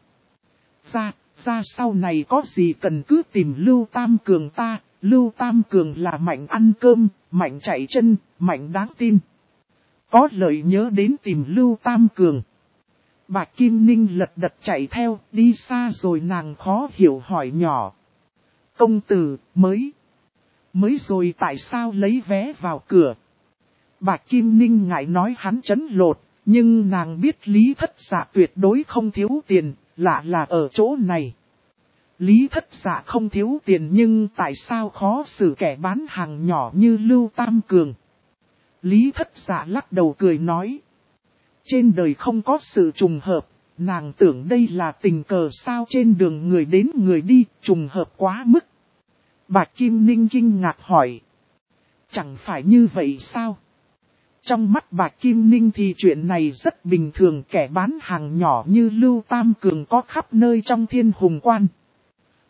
Ra sau này có gì cần cứ tìm Lưu Tam Cường ta, Lưu Tam Cường là mạnh ăn cơm, mạnh chạy chân, mạnh đáng tin. Có lời nhớ đến tìm Lưu Tam Cường. Bạch Kim Ninh lật đật chạy theo, đi xa rồi nàng khó hiểu hỏi nhỏ. Công tử, mới rồi tại sao lấy vé vào cửa? Bạch Kim Ninh ngại nói hắn chấn lột, nhưng nàng biết Lý Thất Dạ tuyệt đối không thiếu tiền, lạ là ở chỗ này. Lý Thất Dạ không thiếu tiền nhưng tại sao khó xử kẻ bán hàng nhỏ như Lưu Tam Cường? Lý Thất Dạ lắc đầu cười nói. Trên đời không có sự trùng hợp, nàng tưởng đây là tình cờ sao, trên đường người đến người đi, trùng hợp quá mức. Bạch Kim Ninh kinh ngạc hỏi. Chẳng phải như vậy sao? Trong mắt Bạch Kim Ninh thì chuyện này rất bình thường, kẻ bán hàng nhỏ như Lưu Tam Cường có khắp nơi trong Thiên Hùng Quan.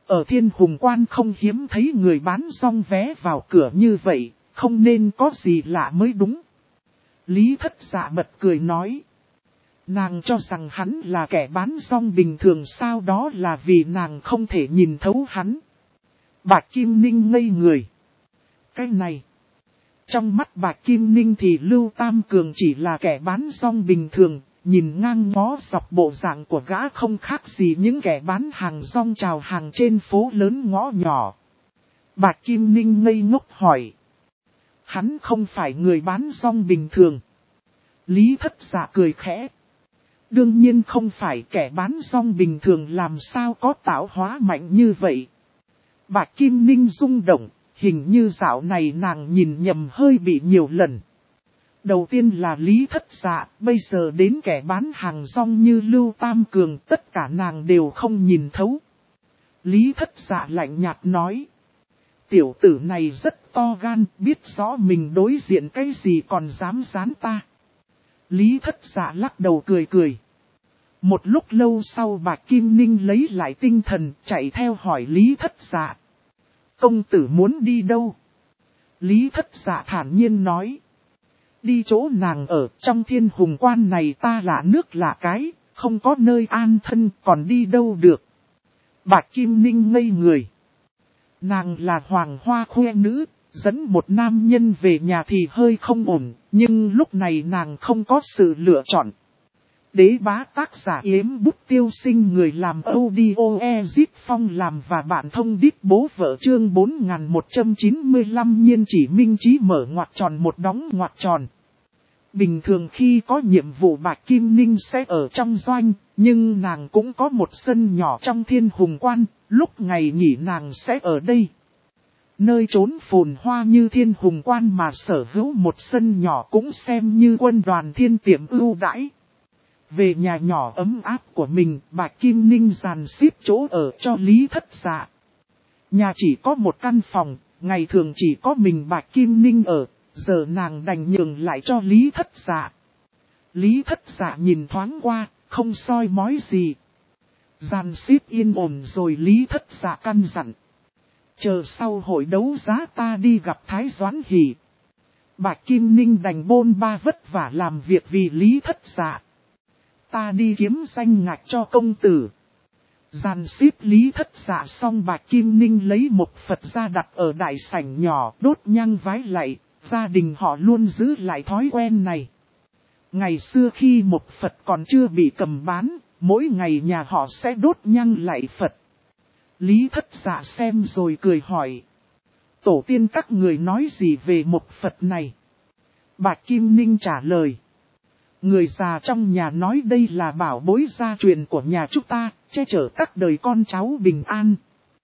Ở Thiên Hùng Quan không hiếm thấy người bán rong vé vào cửa như vậy, không nên có gì lạ mới đúng. Lý Thất Dạ bật cười nói. Nàng cho rằng hắn là kẻ bán rong bình thường, sao đó là vì nàng không thể nhìn thấu hắn. Bạch Kim Ninh ngây người. Cái này. Trong mắt Bạch Kim Ninh thì Lưu Tam Cường chỉ là kẻ bán rong bình thường, nhìn ngang ngó dọc bộ dạng của gã không khác gì những kẻ bán hàng rong chào hàng trên phố lớn ngõ nhỏ. Bạch Kim Ninh ngây ngốc hỏi. Hắn không phải người bán rong bình thường. Lý Thất Dạ cười khẽ. Đương nhiên không phải, kẻ bán rong bình thường làm sao có tạo hóa mạnh như vậy. Bạch Kim Ninh rung động, hình như dạo này nàng nhìn nhầm hơi bị nhiều lần. Đầu tiên là Lý Thất Dạ, bây giờ đến kẻ bán hàng rong như Lưu Tam Cường, tất cả nàng đều không nhìn thấu. Lý Thất Dạ lạnh nhạt nói. Tiểu tử này rất to gan, biết rõ mình đối diện cái gì còn dám gián ta. Lý Thất Dạ lắc đầu cười cười. Một lúc lâu sau Bạch Kim Ninh lấy lại tinh thần, chạy theo hỏi Lý Thất Dạ. Công tử muốn đi đâu? Lý Thất Dạ thản nhiên nói. Đi chỗ nàng ở, trong Thiên Hùng Quan này ta lạ nước lạ cái, không có nơi an thân, còn đi đâu được. Bạch Kim Ninh ngây người. Nàng là hoàng hoa khoe nữ, dẫn một nam nhân về nhà thì hơi không ổn, nhưng lúc này nàng không có sự lựa chọn. Đế bá tác giả Yếm Bút Tiêu Sinh, người làm audio Ezip Phong làm và bạn thông đít bố vợ, chương 4195 Nhiên Chỉ Minh Chí mở ngoặc tròn một đóng ngoặc tròn. Bình thường khi có nhiệm vụ Bạch Kim Ninh sẽ ở trong doanh, nhưng nàng cũng có một sân nhỏ trong Thiên Hùng Quan, lúc ngày nghỉ nàng sẽ ở đây. Nơi trốn phồn hoa như Thiên Hùng Quan mà sở hữu một sân nhỏ cũng xem như quân đoàn thiên tiệm ưu đãi. Về nhà nhỏ ấm áp của mình, Bạch Kim Ninh dàn xếp chỗ ở cho Lý Thất Dạ. Nhà chỉ có một căn phòng, ngày thường chỉ có mình Bạch Kim Ninh ở, giờ nàng đành nhường lại cho Lý Thất Dạ. Lý Thất Dạ nhìn thoáng qua, không soi mói gì. Dàn xếp yên ổn rồi Lý Thất Dạ căn dặn. Chờ sau hội đấu giá ta đi gặp Thái Doãn Hỷ. Bạch Kim Ninh đành bôn ba vất vả làm việc vì Lý Thất Dạ. Ta đi kiếm danh ngạch cho công tử. Dàn xếp Lý Thất Dạ xong, Bạch Kim Ninh lấy một Phật ra đặt ở đại sảnh nhỏ, đốt nhang vái lạy. Gia đình họ luôn giữ lại thói quen này. Ngày xưa khi một Phật còn chưa bị cầm bán, mỗi ngày nhà họ sẽ đốt nhang lạy Phật. Lý Thất Dạ xem rồi cười hỏi. Tổ tiên các người nói gì về một Phật này? Bạch Kim Ninh trả lời. Người già trong nhà nói đây là bảo bối gia truyền của nhà chúng ta, che chở các đời con cháu bình an.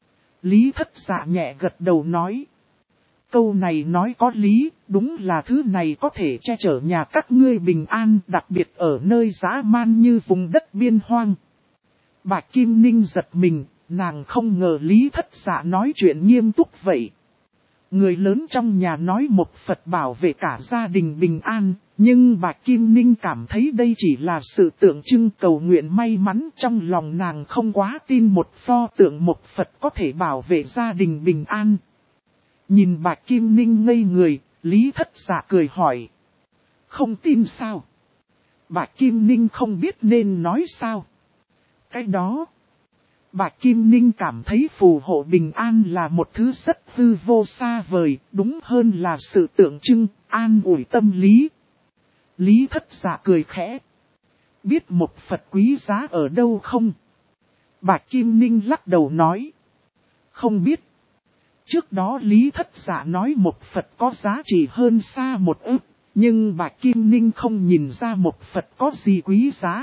Lý Thất Dạ nhẹ gật đầu nói. Câu này nói có lý, đúng là thứ này có thể che chở nhà các ngươi bình an, đặc biệt ở nơi dã man như vùng đất biên hoang. Bạch Kim Ninh giật mình, nàng không ngờ Lý Thất Dạ nói chuyện nghiêm túc vậy. Người lớn trong nhà nói một Phật bảo vệ cả gia đình bình an, nhưng Bạch Kim Ninh cảm thấy đây chỉ là sự tượng trưng cầu nguyện may mắn, trong lòng nàng không quá tin một pho tượng một Phật có thể bảo vệ gia đình bình an. Nhìn Bạch Kim Ninh ngây người, Lý Thất Dạ cười hỏi. Không tin sao? Bạch Kim Ninh không biết nên nói sao. Cái đó. Bạch Kim Ninh cảm thấy phù hộ bình an là một thứ rất hư vô xa vời, đúng hơn là sự tượng trưng, an ủi tâm lý. Lý Thất Dạ cười khẽ. Biết một Phật quý giá ở đâu không? Bạch Kim Ninh lắc đầu nói. Không biết. Trước đó Lý Thất Dạ nói một Phật có giá trị hơn xa một ức, nhưng Bạch Kim Ninh không nhìn ra một Phật có gì quý giá.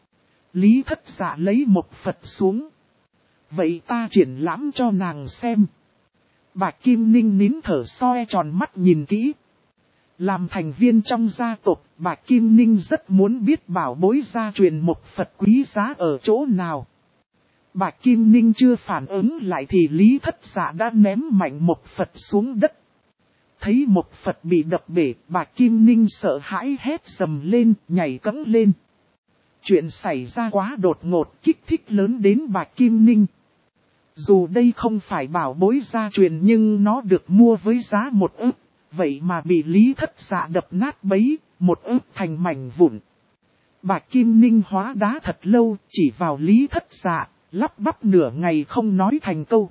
Lý Thất Dạ lấy một Phật xuống. Vậy ta triển lãm cho nàng xem. Bạch Kim Ninh nín thở soi tròn mắt nhìn kỹ. Làm thành viên trong gia tộc, Bạch Kim Ninh rất muốn biết bảo bối gia truyền một Phật quý giá ở chỗ nào. Bạch Kim Ninh chưa phản ứng lại thì Lý Thất Dạ đã ném mạnh một Phật xuống đất. Thấy một Phật bị đập bể, Bạch Kim Ninh sợ hãi hét sầm lên, nhảy cẫng lên. Chuyện xảy ra quá đột ngột, kích thích lớn đến Bạch Kim Ninh. Dù đây không phải bảo bối gia truyền nhưng nó được mua với giá 1 ức, vậy mà bị Lý Thất Dạ đập nát bấy, 1 ức thành mảnh vụn. Bạch Kim Ninh hóa đá thật lâu, chỉ vào Lý Thất Dạ, lắp bắp nửa ngày không nói thành câu.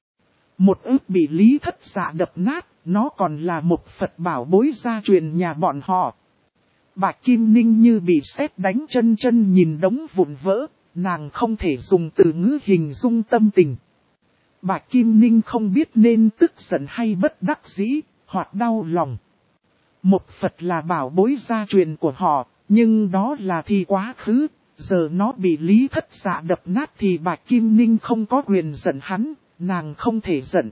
1 ức bị Lý Thất Dạ đập nát, nó còn là một Phật bảo bối gia truyền nhà bọn họ. Bạch Kim Ninh như bị sét đánh, chân chân nhìn đống vụn vỡ, nàng không thể dùng từ ngữ hình dung tâm tình. Bạch Kim Ninh không biết nên tức giận hay bất đắc dĩ, hoặc đau lòng. Một Phật là bảo bối gia truyền của họ, nhưng đó là thì quá khứ, giờ nó bị Lý Thất Dạ đập nát thì Bạch Kim Ninh không có quyền giận hắn, nàng không thể giận.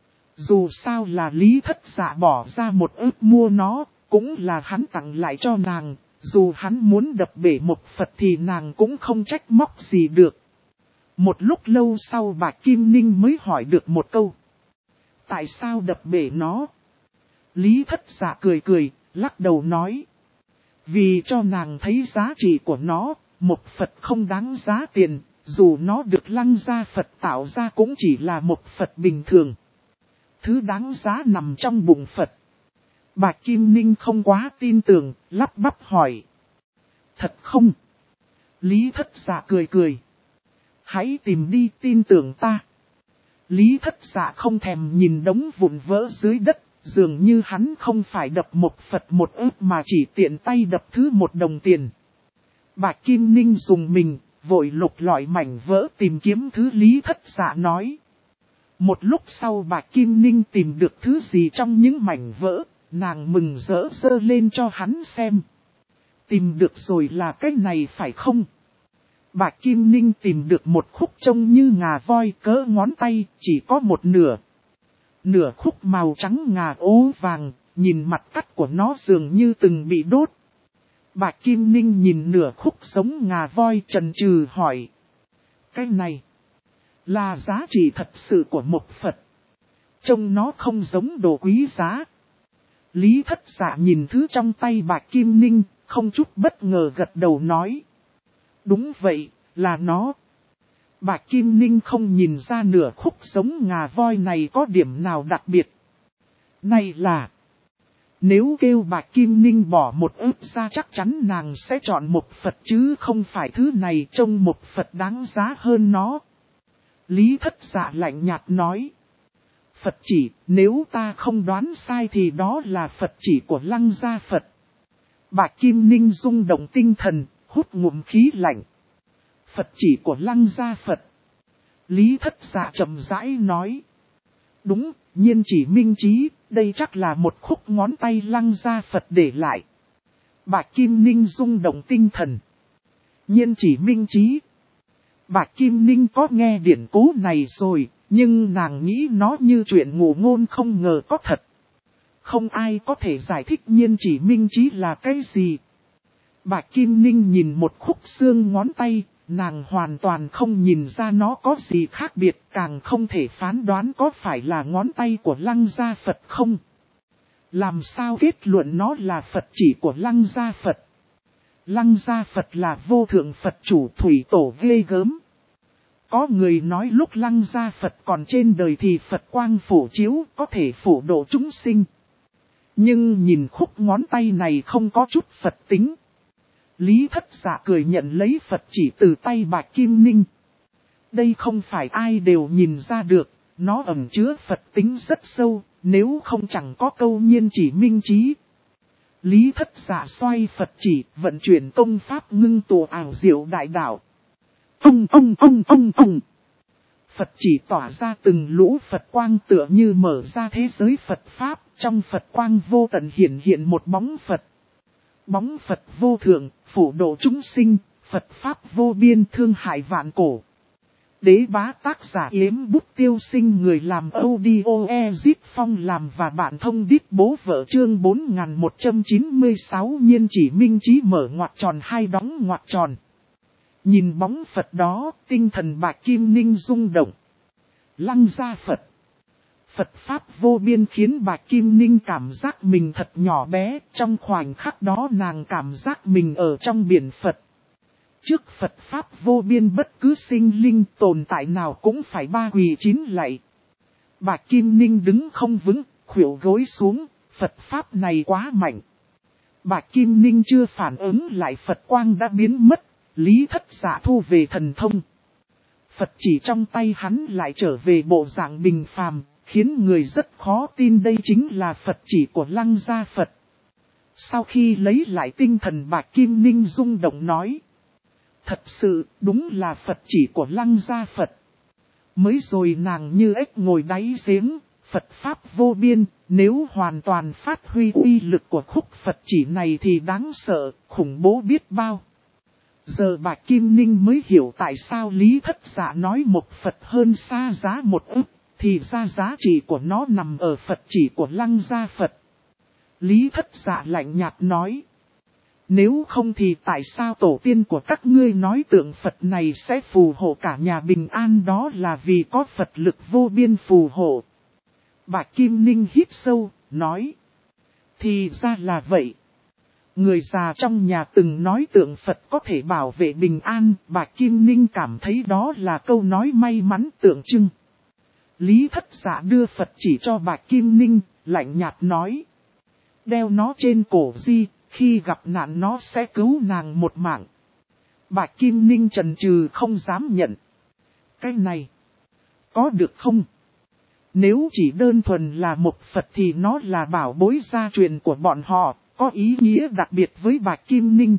Dù sao là Lý Thất Dạ bỏ ra 1 ức mua nó, cũng là hắn tặng lại cho nàng, dù hắn muốn đập bể một Phật thì nàng cũng không trách móc gì được. Một lúc lâu sau Bạch Kim Ninh mới hỏi được một câu. Tại sao đập bể nó? Lý Thất Dạ cười cười, lắc đầu nói. Vì cho nàng thấy giá trị của nó, một Phật không đáng giá tiền, dù nó được Lăng Gia Phật tạo ra cũng chỉ là một Phật bình thường. Thứ đáng giá nằm trong bụng Phật. Bạch Kim Ninh không quá tin tưởng, lắp bắp hỏi. Thật không? Lý Thất Dạ cười cười. Hãy tìm đi, tin tưởng ta. Lý Thất Dạ không thèm nhìn đống vụn vỡ dưới đất, dường như hắn không phải đập một Phật 1 ức mà chỉ tiện tay đập thứ 1 đồng tiền. Bạch Kim Ninh dùng mình, vội lục lọi mảnh vỡ tìm kiếm thứ Lý Thất Dạ nói. Một lúc sau Bạch Kim Ninh tìm được thứ gì trong những mảnh vỡ, nàng mừng rỡ giơ lên cho hắn xem. Tìm được rồi là cái này phải không? Bạch Kim Ninh tìm được một khúc trông như ngà voi cỡ ngón tay, chỉ có một nửa. Nửa khúc màu trắng ngà ố vàng, nhìn mặt cắt của nó dường như từng bị đốt. Bạch Kim Ninh nhìn nửa khúc giống ngà voi chần chừ hỏi. Cái này là giá trị thật sự của một Phật. Trông nó không giống đồ quý giá. Lý Thất Dạ nhìn thứ trong tay Bạch Kim Ninh, không chút bất ngờ gật đầu nói. Đúng vậy, là nó. Bạch Kim Ninh không nhìn ra nửa khúc giống ngà voi này có điểm nào đặc biệt. Này là, nếu kêu Bạch Kim Ninh bỏ 1 ức ra chắc chắn nàng sẽ chọn một Phật chứ không phải thứ này, trông một Phật đáng giá hơn nó. Lý Thất Dạ lạnh nhạt nói. Phật chỉ, nếu ta không đoán sai thì đó là Phật chỉ của Lăng Gia Phật. Bạch Kim Ninh rung động tinh thần, hút ngụm khí lạnh. Phật chỉ của Lăng Gia Phật. Lý Thất Dạ chậm rãi nói. Đúng, nhiên chỉ minh trí, đây chắc là một khúc ngón tay Lăng Gia Phật để lại. Bạch Kim Ninh rung động tinh thần. Nhiên chỉ minh trí. Bạch Kim Ninh có nghe điển cố này rồi, nhưng nàng nghĩ nó như chuyện ngụ ngôn không ngờ có thật. Không ai có thể giải thích nhiên chỉ minh trí là cái gì. Bạch Kim Ninh nhìn một khúc xương ngón tay, nàng hoàn toàn không nhìn ra nó có gì khác biệt, càng không thể phán đoán có phải là ngón tay của Lăng Gia Phật không. Làm sao kết luận nó là Phật chỉ của Lăng Gia Phật? Lăng Gia Phật là vô thượng Phật chủ thủy tổ ghê gớm. Có người nói lúc Lăng Gia Phật còn trên đời thì Phật quang phổ chiếu có thể phổ độ chúng sinh. Nhưng nhìn khúc ngón tay này không có chút Phật tính. Lý Thất Dạ cười nhận lấy Phật chỉ từ tay Bạch Kim Ninh. Đây không phải ai đều nhìn ra được, nó ẩn chứa Phật tính rất sâu, nếu không chẳng có câu nhiên chỉ minh trí. Lý Thất Dạ xoay Phật chỉ, vận chuyển công pháp ngưng tụ ảo diệu đại đạo. Phật chỉ tỏa ra từng lũ Phật quang tựa như mở ra thế giới Phật Pháp, trong Phật quang vô tận hiện một bóng Phật. Bóng Phật vô thượng, phổ độ chúng sinh, Phật Pháp vô biên thương hại vạn cổ. Đế bá tác giả Yếm Bút Tiêu Sinh, người làm audio Ezip Phong làm và bạn thông đít bố vợ, chương 4196 nhiên chỉ minh trí mở ngoặc tròn hai đóng ngoặc tròn. Nhìn bóng Phật đó, tinh thần Bạch Kim Ninh rung động. Lăng Gia Phật. Phật Pháp vô biên khiến Bạch Kim Ninh cảm giác mình thật nhỏ bé, trong khoảnh khắc đó nàng cảm giác mình ở trong biển Phật. Trước Phật Pháp vô biên bất cứ sinh linh tồn tại nào cũng phải ba quỳ chín lạy. Bạch Kim Ninh đứng không vững, khuỷu gối xuống, Phật Pháp này quá mạnh. Bạch Kim Ninh chưa phản ứng lại Phật quang đã biến mất, Lý Thất Dạ thu về thần thông. Phật chỉ trong tay hắn lại trở về bộ dạng bình phàm, khiến người rất khó tin đây chính là Phật chỉ của Lăng Gia Phật. Sau khi lấy lại tinh thần Bạch Kim Ninh rung động nói. Thật sự, đúng là Phật chỉ của Lăng Gia Phật. Mới rồi nàng như ếch ngồi đáy giếng, Phật Pháp vô biên, nếu hoàn toàn phát huy uy lực của khúc Phật chỉ này thì đáng sợ, khủng bố biết bao. Giờ Bạch Kim Ninh mới hiểu tại sao Lý Thất Dạ nói một Phật hơn xa giá một ức, thì ra giá trị của nó nằm ở Phật chỉ của Lăng Gia Phật. Lý Thất Dạ lạnh nhạt nói. Nếu không thì tại sao tổ tiên của các ngươi nói tượng Phật này sẽ phù hộ cả nhà bình an, đó là vì có Phật lực vô biên phù hộ. Bạch Kim Ninh hít sâu, nói. Thì ra là vậy. Người già trong nhà từng nói tượng Phật có thể bảo vệ bình an, Bạch Kim Ninh cảm thấy đó là câu nói may mắn tượng trưng. Lý Thất Dạ đưa Phật chỉ cho Bạch Kim Ninh, lạnh nhạt nói. Đeo nó trên cổ di, khi gặp nạn nó sẽ cứu nàng một mạng. Bạch Kim Ninh chần chừ không dám nhận. Cái này, có được không? Nếu chỉ đơn thuần là một Phật thì nó là bảo bối gia truyền của bọn họ, có ý nghĩa đặc biệt với Bạch Kim Ninh.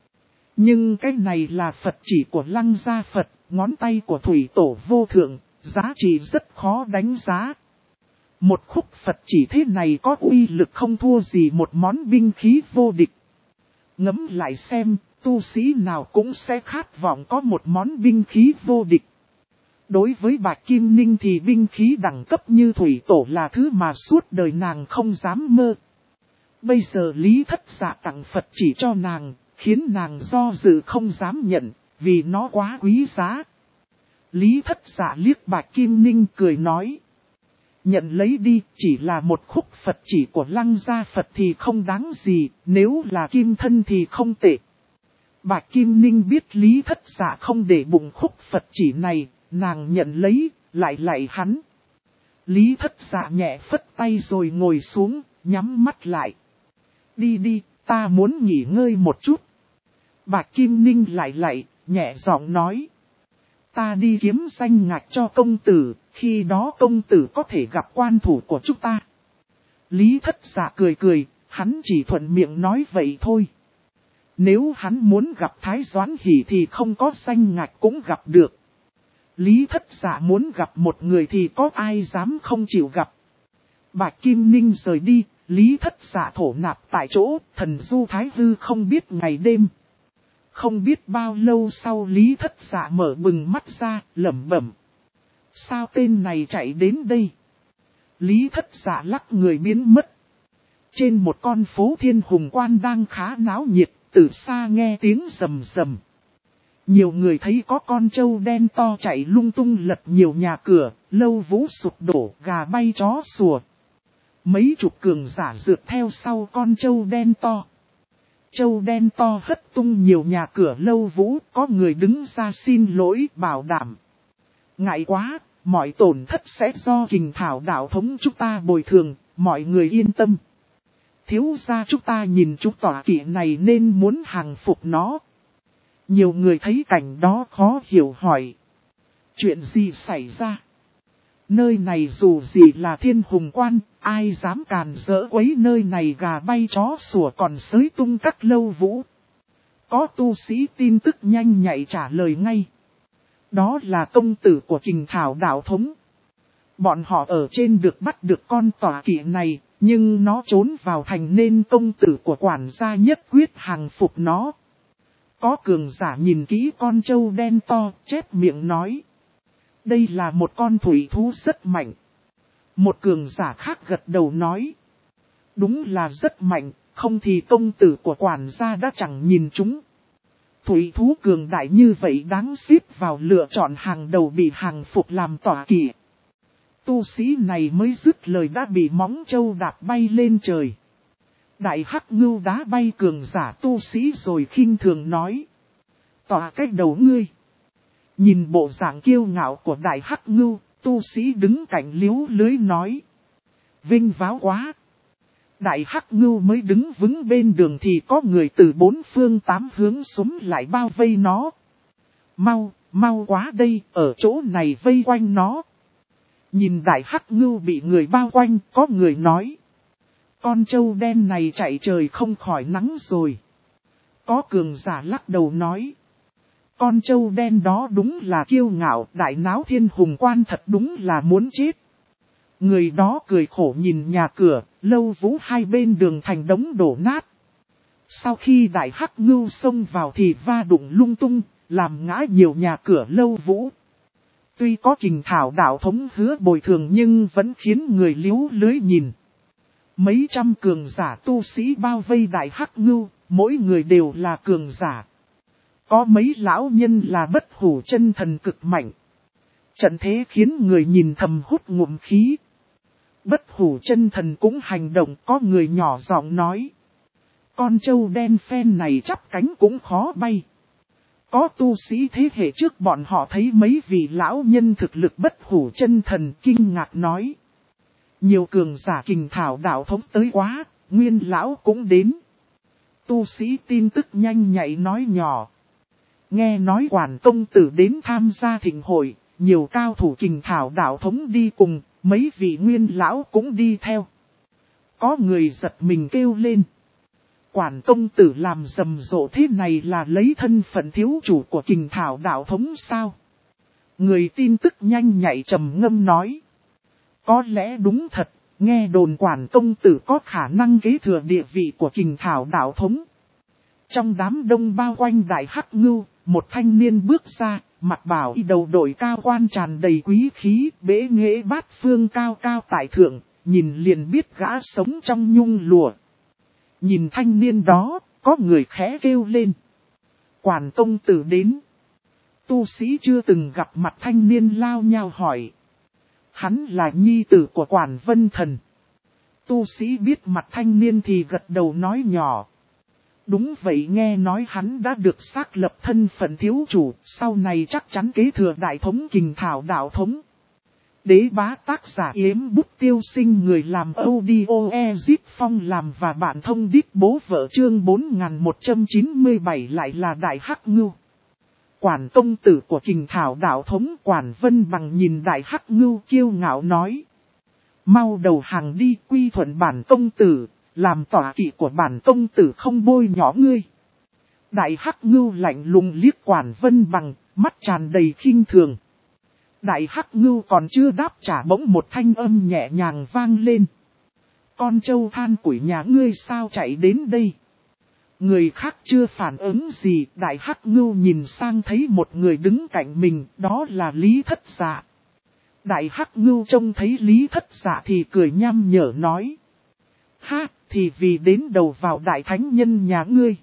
Nhưng cái này là Phật chỉ của Lăng Gia Phật, ngón tay của Thủy Tổ vô thượng, giá trị rất khó đánh giá. Một khúc Phật chỉ thế này có uy lực không thua gì một món binh khí vô địch. Ngẫm lại xem, tu sĩ nào cũng sẽ khát vọng có một món binh khí vô địch. Đối với Bạch Kim Ninh thì binh khí đẳng cấp như Thủy Tổ là thứ mà suốt đời nàng không dám mơ. Bây giờ Lý Thất Dạ tặng Phật chỉ cho nàng, khiến nàng do dự không dám nhận, vì nó quá quý giá. Lý Thất Dạ liếc Bạch Kim Ninh cười nói. Nhận lấy đi, chỉ là một khúc Phật chỉ của Lăng Gia Phật thì không đáng gì, nếu là kim thân thì không tệ. Bạch Kim Ninh biết Lý Thất Dạ không để bụng khúc Phật chỉ này, nàng nhận lấy, lại hắn. Lý Thất Dạ nhẹ phất tay rồi ngồi xuống, nhắm mắt lại. Đi đi, ta muốn nghỉ ngơi một chút. Bạch Kim Ninh lại, nhẹ giọng nói. Ta đi kiếm danh ngạch cho công tử, khi đó công tử có thể gặp quan thủ của chúng ta. Lý Thất Dạ cười, hắn chỉ thuận miệng nói vậy thôi. Nếu hắn muốn gặp Thái Doãn Hỷ thì không có danh ngạch cũng gặp được. Lý Thất Dạ muốn gặp một người thì có ai dám không chịu gặp. Bạch Kim Ninh rời đi, Lý Thất Dạ thổ nạp tại chỗ, thần du thái hư không biết ngày đêm. Không biết bao lâu sau Lý Thất Dạ mở bừng mắt ra, lẩm bẩm. Sao tên này chạy đến đây? Lý Thất Dạ lắc người biến mất. Trên một con phố Thiên Hùng Quan đang khá náo nhiệt, từ xa nghe tiếng rầm rầm. Nhiều người thấy có con trâu đen to chạy lung tung lật nhiều nhà cửa, lâu vũ sụp đổ, gà bay chó sủa. Mấy chục cường giả rượt theo sau con trâu đen to. Trâu đen to hất tung nhiều nhà cửa lâu vũ, có người đứng ra xin lỗi bảo đảm. Ngại quá, mọi tổn thất sẽ do Kình Thảo đạo thống chúng ta bồi thường, mọi người yên tâm. Thiếu gia chúng ta nhìn chúng tọa kỵ này nên muốn hàng phục nó. Nhiều người thấy cảnh đó khó hiểu hỏi. Chuyện gì xảy ra? Nơi này dù gì là Thiên Hùng Quan, ai dám càn rỡ quấy nơi này gà bay chó sủa còn xới tung các lâu vũ. Có tu sĩ tin tức nhanh nhạy trả lời ngay. Đó là công tử của Kình Thảo đạo thống. Bọn họ ở trên được bắt được con tọa kỵ này, nhưng nó trốn vào thành nên công tử của quản gia nhất quyết hàng phục nó. Có cường giả nhìn kỹ con trâu đen to, chép miệng nói. Đây là một con thủy thú rất mạnh. Một cường giả khác gật đầu nói. Đúng là rất mạnh, không thì công tử của quản gia đã chẳng nhìn chúng. Thủy thú cường đại như vậy đáng xếp vào lựa chọn hàng đầu bị hàng phục làm tọa kỵ. Tu sĩ này mới dứt lời đã bị móng trâu đạp bay lên trời. Đại hắc ngưu đá bay cường giả tu sĩ rồi khinh thường nói. Tòa cách đầu ngươi. Nhìn bộ dạng kiêu ngạo của đại hắc ngưu, tu sĩ đứng cạnh liếu lưới nói. Vinh váo quá. Đại hắc ngưu mới đứng vững bên đường thì có người từ bốn phương tám hướng xúm lại bao vây nó. Mau, mau quá đây, ở chỗ này vây quanh nó. Nhìn đại hắc ngưu bị người bao quanh, có người nói. Con trâu đen này chạy trời không khỏi nắng rồi. Có cường giả lắc đầu nói. Con trâu đen đó đúng là kiêu ngạo, đại náo thiên hùng quan thật đúng là muốn chết. Người đó cười khổ nhìn nhà cửa, lâu vũ hai bên đường thành đống đổ nát. Sau khi đại hắc ngưu xông vào thì va đụng lung tung, làm ngã nhiều nhà cửa lâu vũ. Tuy có Kình Thảo đạo thống hứa bồi thường nhưng vẫn khiến người liếu lưới nhìn. Mấy trăm cường giả tu sĩ bao vây đại hắc ngưu, mỗi người đều là cường giả. Có mấy lão nhân là bất hủ chân thần cực mạnh. Trận thế khiến người nhìn thầm hút ngụm khí. Bất hủ chân thần cũng hành động, có người nhỏ giọng nói. Con trâu đen phen này chắp cánh cũng khó bay. Có tu sĩ thế hệ trước bọn họ thấy mấy vị lão nhân thực lực bất hủ chân thần kinh ngạc nói. Nhiều cường giả Kình Thảo đạo thống tới quá, Nguyên lão cũng đến. Tu sĩ tin tức nhanh nhạy nói nhỏ. Nghe nói Quản công tử đến tham gia thịnh hội, nhiều cao thủ Kình Thảo đạo thống đi cùng, mấy vị Nguyên lão cũng đi theo. Có người giật mình kêu lên. Quản công tử làm rầm rộ thế này là lấy thân phận thiếu chủ của Kình Thảo đạo thống sao? Người tin tức nhanh nhạy trầm ngâm nói. Có lẽ đúng thật, nghe đồn Quản công tử có khả năng kế thừa địa vị của Kình Thảo đạo thống. Trong đám đông bao quanh đại hắc ngưu, một thanh niên bước ra, mặc bào y đầu đội cao quan tràn đầy quý khí, bế nghệ bát phương cao cao tại thượng, nhìn liền biết gã sống trong nhung lụa. Nhìn thanh niên đó, có người khẽ kêu lên. Quản công tử đến. Tu sĩ chưa từng gặp mặt thanh niên lao nhau hỏi. Hắn là nhi tử của Quản Vân Thần. Tu sĩ biết mặt thanh niên thì gật đầu nói nhỏ. Đúng vậy, nghe nói hắn đã được xác lập thân phận thiếu chủ, sau này chắc chắn kế thừa đại thống Kình Thảo đạo thống. Đế bá tác giả Yếm Bút Tiêu Sinh, người làm audio Ezip Phong làm và bản thông đít bố vợ, chương 4197 lại là đại hắc ngưu. Quản công tử của Kình Thảo đạo thống Quản Vân Bằng nhìn đại hắc ngưu kiêu ngạo nói. Mau đầu hàng đi, quy thuận bản công tử, làm tọa kỵ của bản công tử không bôi nhỏ ngươi. Đại hắc ngưu lạnh lùng liếc Quản Vân Bằng, mắt tràn đầy khinh thường. Đại hắc ngưu còn chưa đáp trả, bỗng một thanh âm nhẹ nhàng vang lên. Con trâu than củi nhà ngươi sao chạy đến đây? Người khác chưa phản ứng gì, đại hắc ngưu nhìn sang thấy một người đứng cạnh mình, đó là Lý Thất Dạ. Đại hắc ngưu trông thấy Lý Thất Dạ thì cười nham nhở nói. Ha, thì vì đến đầu vào đại thánh nhân nhà ngươi.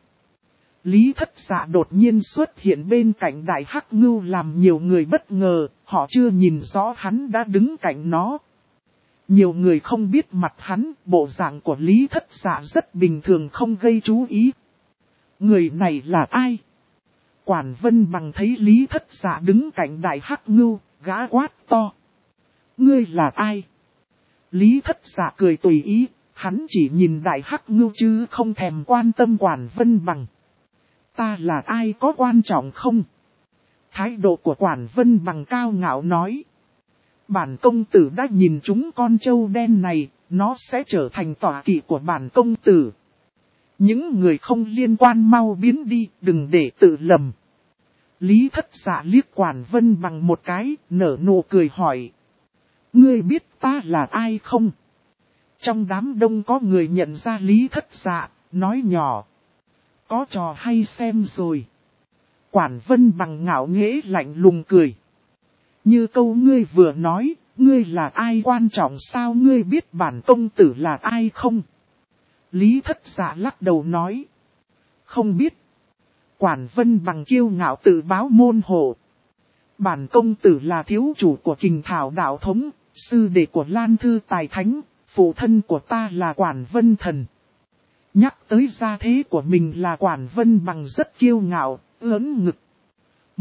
Lý Thất Dạ đột nhiên xuất hiện bên cạnh đại hắc ngưu làm nhiều người bất ngờ, họ chưa nhìn rõ hắn đã đứng cạnh nó. Nhiều người không biết mặt hắn, bộ dạng của Lý Thất Dạ rất bình thường không gây chú ý. Người này là ai? Quản Vân Bằng thấy Lý Thất Dạ đứng cạnh đại hắc ngưu, gã quát to. Ngươi là ai? Lý Thất Dạ cười tùy ý, hắn chỉ nhìn đại hắc ngưu chứ không thèm quan tâm Quản Vân Bằng. Ta là ai có quan trọng không? Thái độ của Quản Vân Bằng cao ngạo nói. Bản công tử đã nhìn chúng con trâu đen này, nó sẽ trở thành tọa kỵ của bản công tử. Những người không liên quan mau biến đi, đừng để tự lầm. Lý Thất Dạ liếc Quản Vân Bằng một cái, nở nụ cười hỏi. Ngươi biết ta là ai không? Trong đám đông có người nhận ra Lý Thất Dạ, nói nhỏ. Có trò hay xem rồi. Quản Vân Bằng ngạo nghễ lạnh lùng cười. Như câu ngươi vừa nói, ngươi là ai quan trọng sao, ngươi biết bản công tử là ai không? Lý Thất Dạ lắc đầu nói. Không biết. Quản Vân Bằng kiêu ngạo tự báo môn hộ. Bản công tử là thiếu chủ của Kình Thảo đạo thống, sư đệ của Lan Thư Tài Thánh, phụ thân của ta là Quản Vân Thần. Nhắc tới gia thế của mình là Quản Vân Bằng rất kiêu ngạo, ưỡn ngực.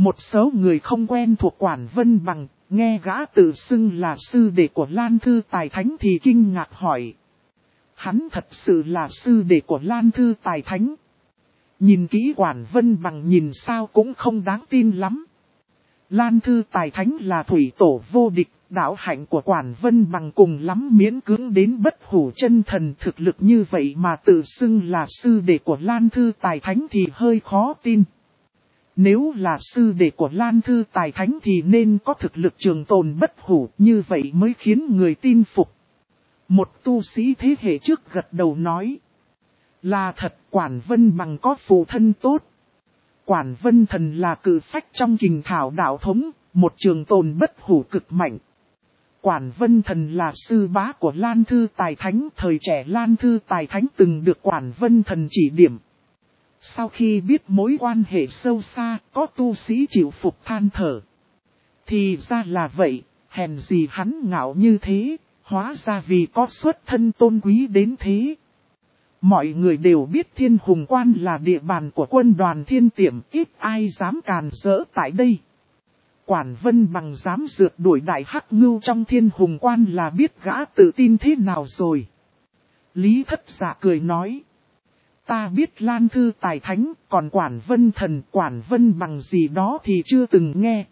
Một số người không quen thuộc Quản Vân Bằng, nghe gã tự xưng là sư đệ của Lan Thư Tài Thánh thì kinh ngạc hỏi. Hắn thật sự là sư đệ của Lan Thư Tài Thánh. Nhìn kỹ Quản Vân Bằng nhìn sao cũng không đáng tin lắm. Lan Thư Tài Thánh là thủy tổ vô địch, đạo hạnh của Quản Vân Bằng cùng lắm miễn cưỡng đến bất hủ chân thần, thực lực như vậy mà tự xưng là sư đệ của Lan Thư Tài Thánh thì hơi khó tin. Nếu là sư đệ của Lan Thư Tài Thánh thì nên có thực lực trường tồn bất hủ, như vậy mới khiến người tin phục. Một tu sĩ thế hệ trước gật đầu nói. Là thật, Quản Vân Bằng có phụ thân tốt. Quản Vân Thần là cự phách trong Kình Thảo đạo thống, một trường tồn bất hủ cực mạnh. Quản Vân Thần là sư bá của Lan Thư Tài Thánh, thời trẻ Lan Thư Tài Thánh từng được Quản Vân Thần chỉ điểm. Sau khi biết mối quan hệ sâu xa, có tu sĩ chịu phục than thở. Thì ra là vậy, hèn gì hắn ngạo như thế, hóa ra vì có xuất thân tôn quý đến thế. Mọi người đều biết Thiên Hùng Quan là địa bàn của quân đoàn Thiên Tiệm, ít ai dám càn rỡ tại đây. Quản Vân Bằng dám rượt đuổi Đại Hắc Ngưu trong Thiên Hùng Quan là biết gã tự tin thế nào rồi. Lý Thất Dạ cười nói. Ta biết Lan Thư Tài Thánh, còn Quản Vân Thần, Quản Vân Bằng gì đó thì chưa từng nghe.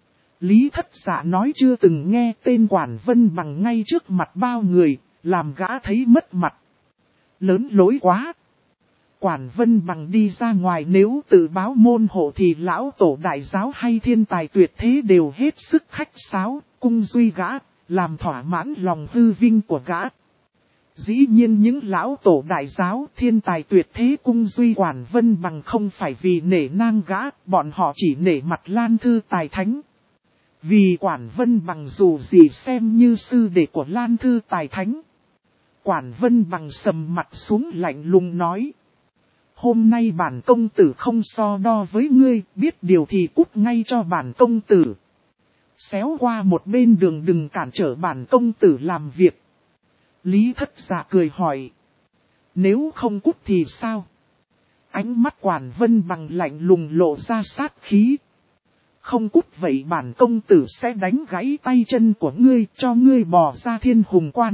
Lý Thất Dạ nói chưa từng nghe tên Quản Vân Bằng ngay trước mặt bao người, làm gã thấy mất mặt. Lớn lối quá. Quản Vân Bằng đi ra ngoài nếu tự báo môn hộ thì lão tổ đại giáo hay thiên tài tuyệt thế đều hết sức khách sáo, cung duy gã, làm thỏa mãn lòng hư vinh của gã. Dĩ nhiên những lão tổ đại giáo thiên tài tuyệt thế cung duy Quản Vân Bằng không phải vì nể nang gã, bọn họ chỉ nể mặt Lan Thư Tài Thánh. Vì Quản Vân Bằng dù gì xem như sư đệ của Lan Thư Tài Thánh. Quản Vân Bằng sầm mặt xuống lạnh lùng nói. Hôm nay bản công tử không so đo với ngươi, biết điều thì cút ngay cho bản công tử. Xéo qua một bên đường đừng cản trở bản công tử làm việc. Lý Thất Dạ cười hỏi. Nếu không cút thì sao? Ánh mắt Quản Vân Bằng lạnh lùng lộ ra sát khí. Không cút vậy bản công tử sẽ đánh gãy tay chân của ngươi cho ngươi bỏ ra Thiên Hùng Quan.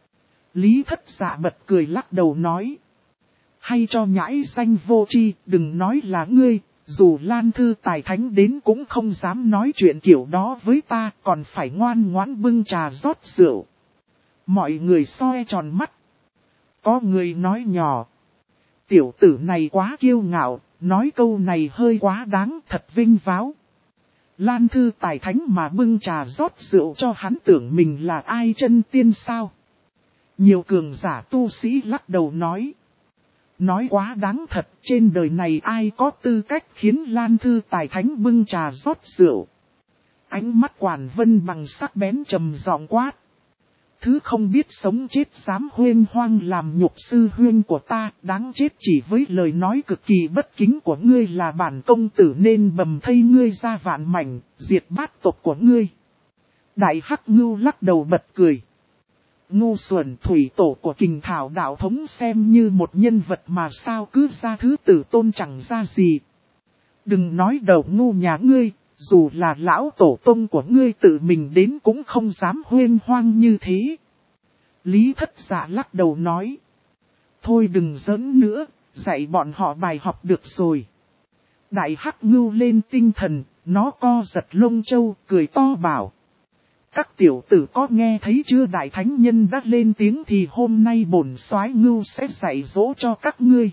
Lý Thất Dạ bật cười lắc đầu nói. Hay cho nhãi danh vô tri, đừng nói là ngươi, dù Lan Thư Tài Thánh đến cũng không dám nói chuyện kiểu đó với ta, còn phải ngoan ngoãn bưng trà rót rượu. Mọi người soi tròn mắt. Có người nói nhỏ. Tiểu tử này quá kiêu ngạo, nói câu này hơi quá đáng, thật vinh váo. Lan Thư Tài Thánh mà bưng trà rót rượu cho hắn tưởng mình là ai chân tiên sao? Nhiều cường giả tu sĩ lắc đầu nói. Nói quá đáng thật, trên đời này ai có tư cách khiến Lan Thư Tài Thánh bưng trà rót rượu. Ánh mắt Quản Vân Bằng sắc bén trầm giọng quát. Thứ không biết sống chết dám huyên hoang làm nhục sư huyên của ta, đáng chết chỉ với lời nói cực kỳ bất kính của ngươi là bản công tử nên bầm thây ngươi ra vạn mảnh, diệt bát tộc của ngươi. Đại Hắc Ngưu lắc đầu bật cười. Ngu xuẩn thủy tổ của Kình Thảo đạo thống xem như một nhân vật mà sao cứ ra thứ tử tôn chẳng ra gì. Đừng nói đầu ngu nhà ngươi, dù là lão tổ tông của ngươi tự mình đến cũng không dám huyên hoang như thế. Lý Thất Dạ lắc đầu nói. Thôi đừng giỡn nữa, dạy bọn họ bài học được rồi. Đại Hắc Ngưu lên tinh thần, nó co giật lông châu, cười to bảo. Các tiểu tử có nghe thấy chưa, Đại Thánh Nhân đã lên tiếng thì hôm nay bổn soái Ngưu sẽ dạy dỗ cho các ngươi.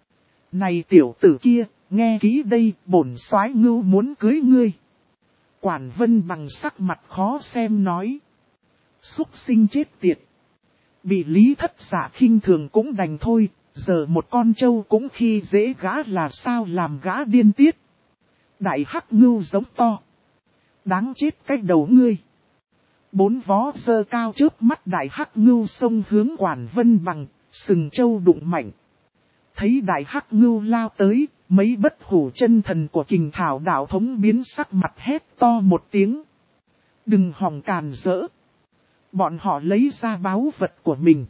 Này tiểu tử kia, nghe kỹ đây, bổn soái Ngưu muốn cưới ngươi. Quản Vân Bằng sắc mặt khó xem nói. Xúc sinh chết tiệt. Bị Lý Thất Dạ khinh thường cũng đành thôi, giờ một con trâu cũng khi dễ gã là sao làm gã điên tiết. Đại Hắc Ngưu giống to. Đáng chết cái đầu ngươi. Bốn vó giơ cao trước mắt Đại Hắc Ngưu xông hướng Quản Vân Bằng, sừng trâu đụng mạnh. Thấy Đại Hắc Ngưu lao tới, mấy bất hủ chân thần của Kình Thảo đạo thống biến sắc mặt hét to một tiếng. Đừng hòng càn rỡ. Bọn họ lấy ra báu vật của mình.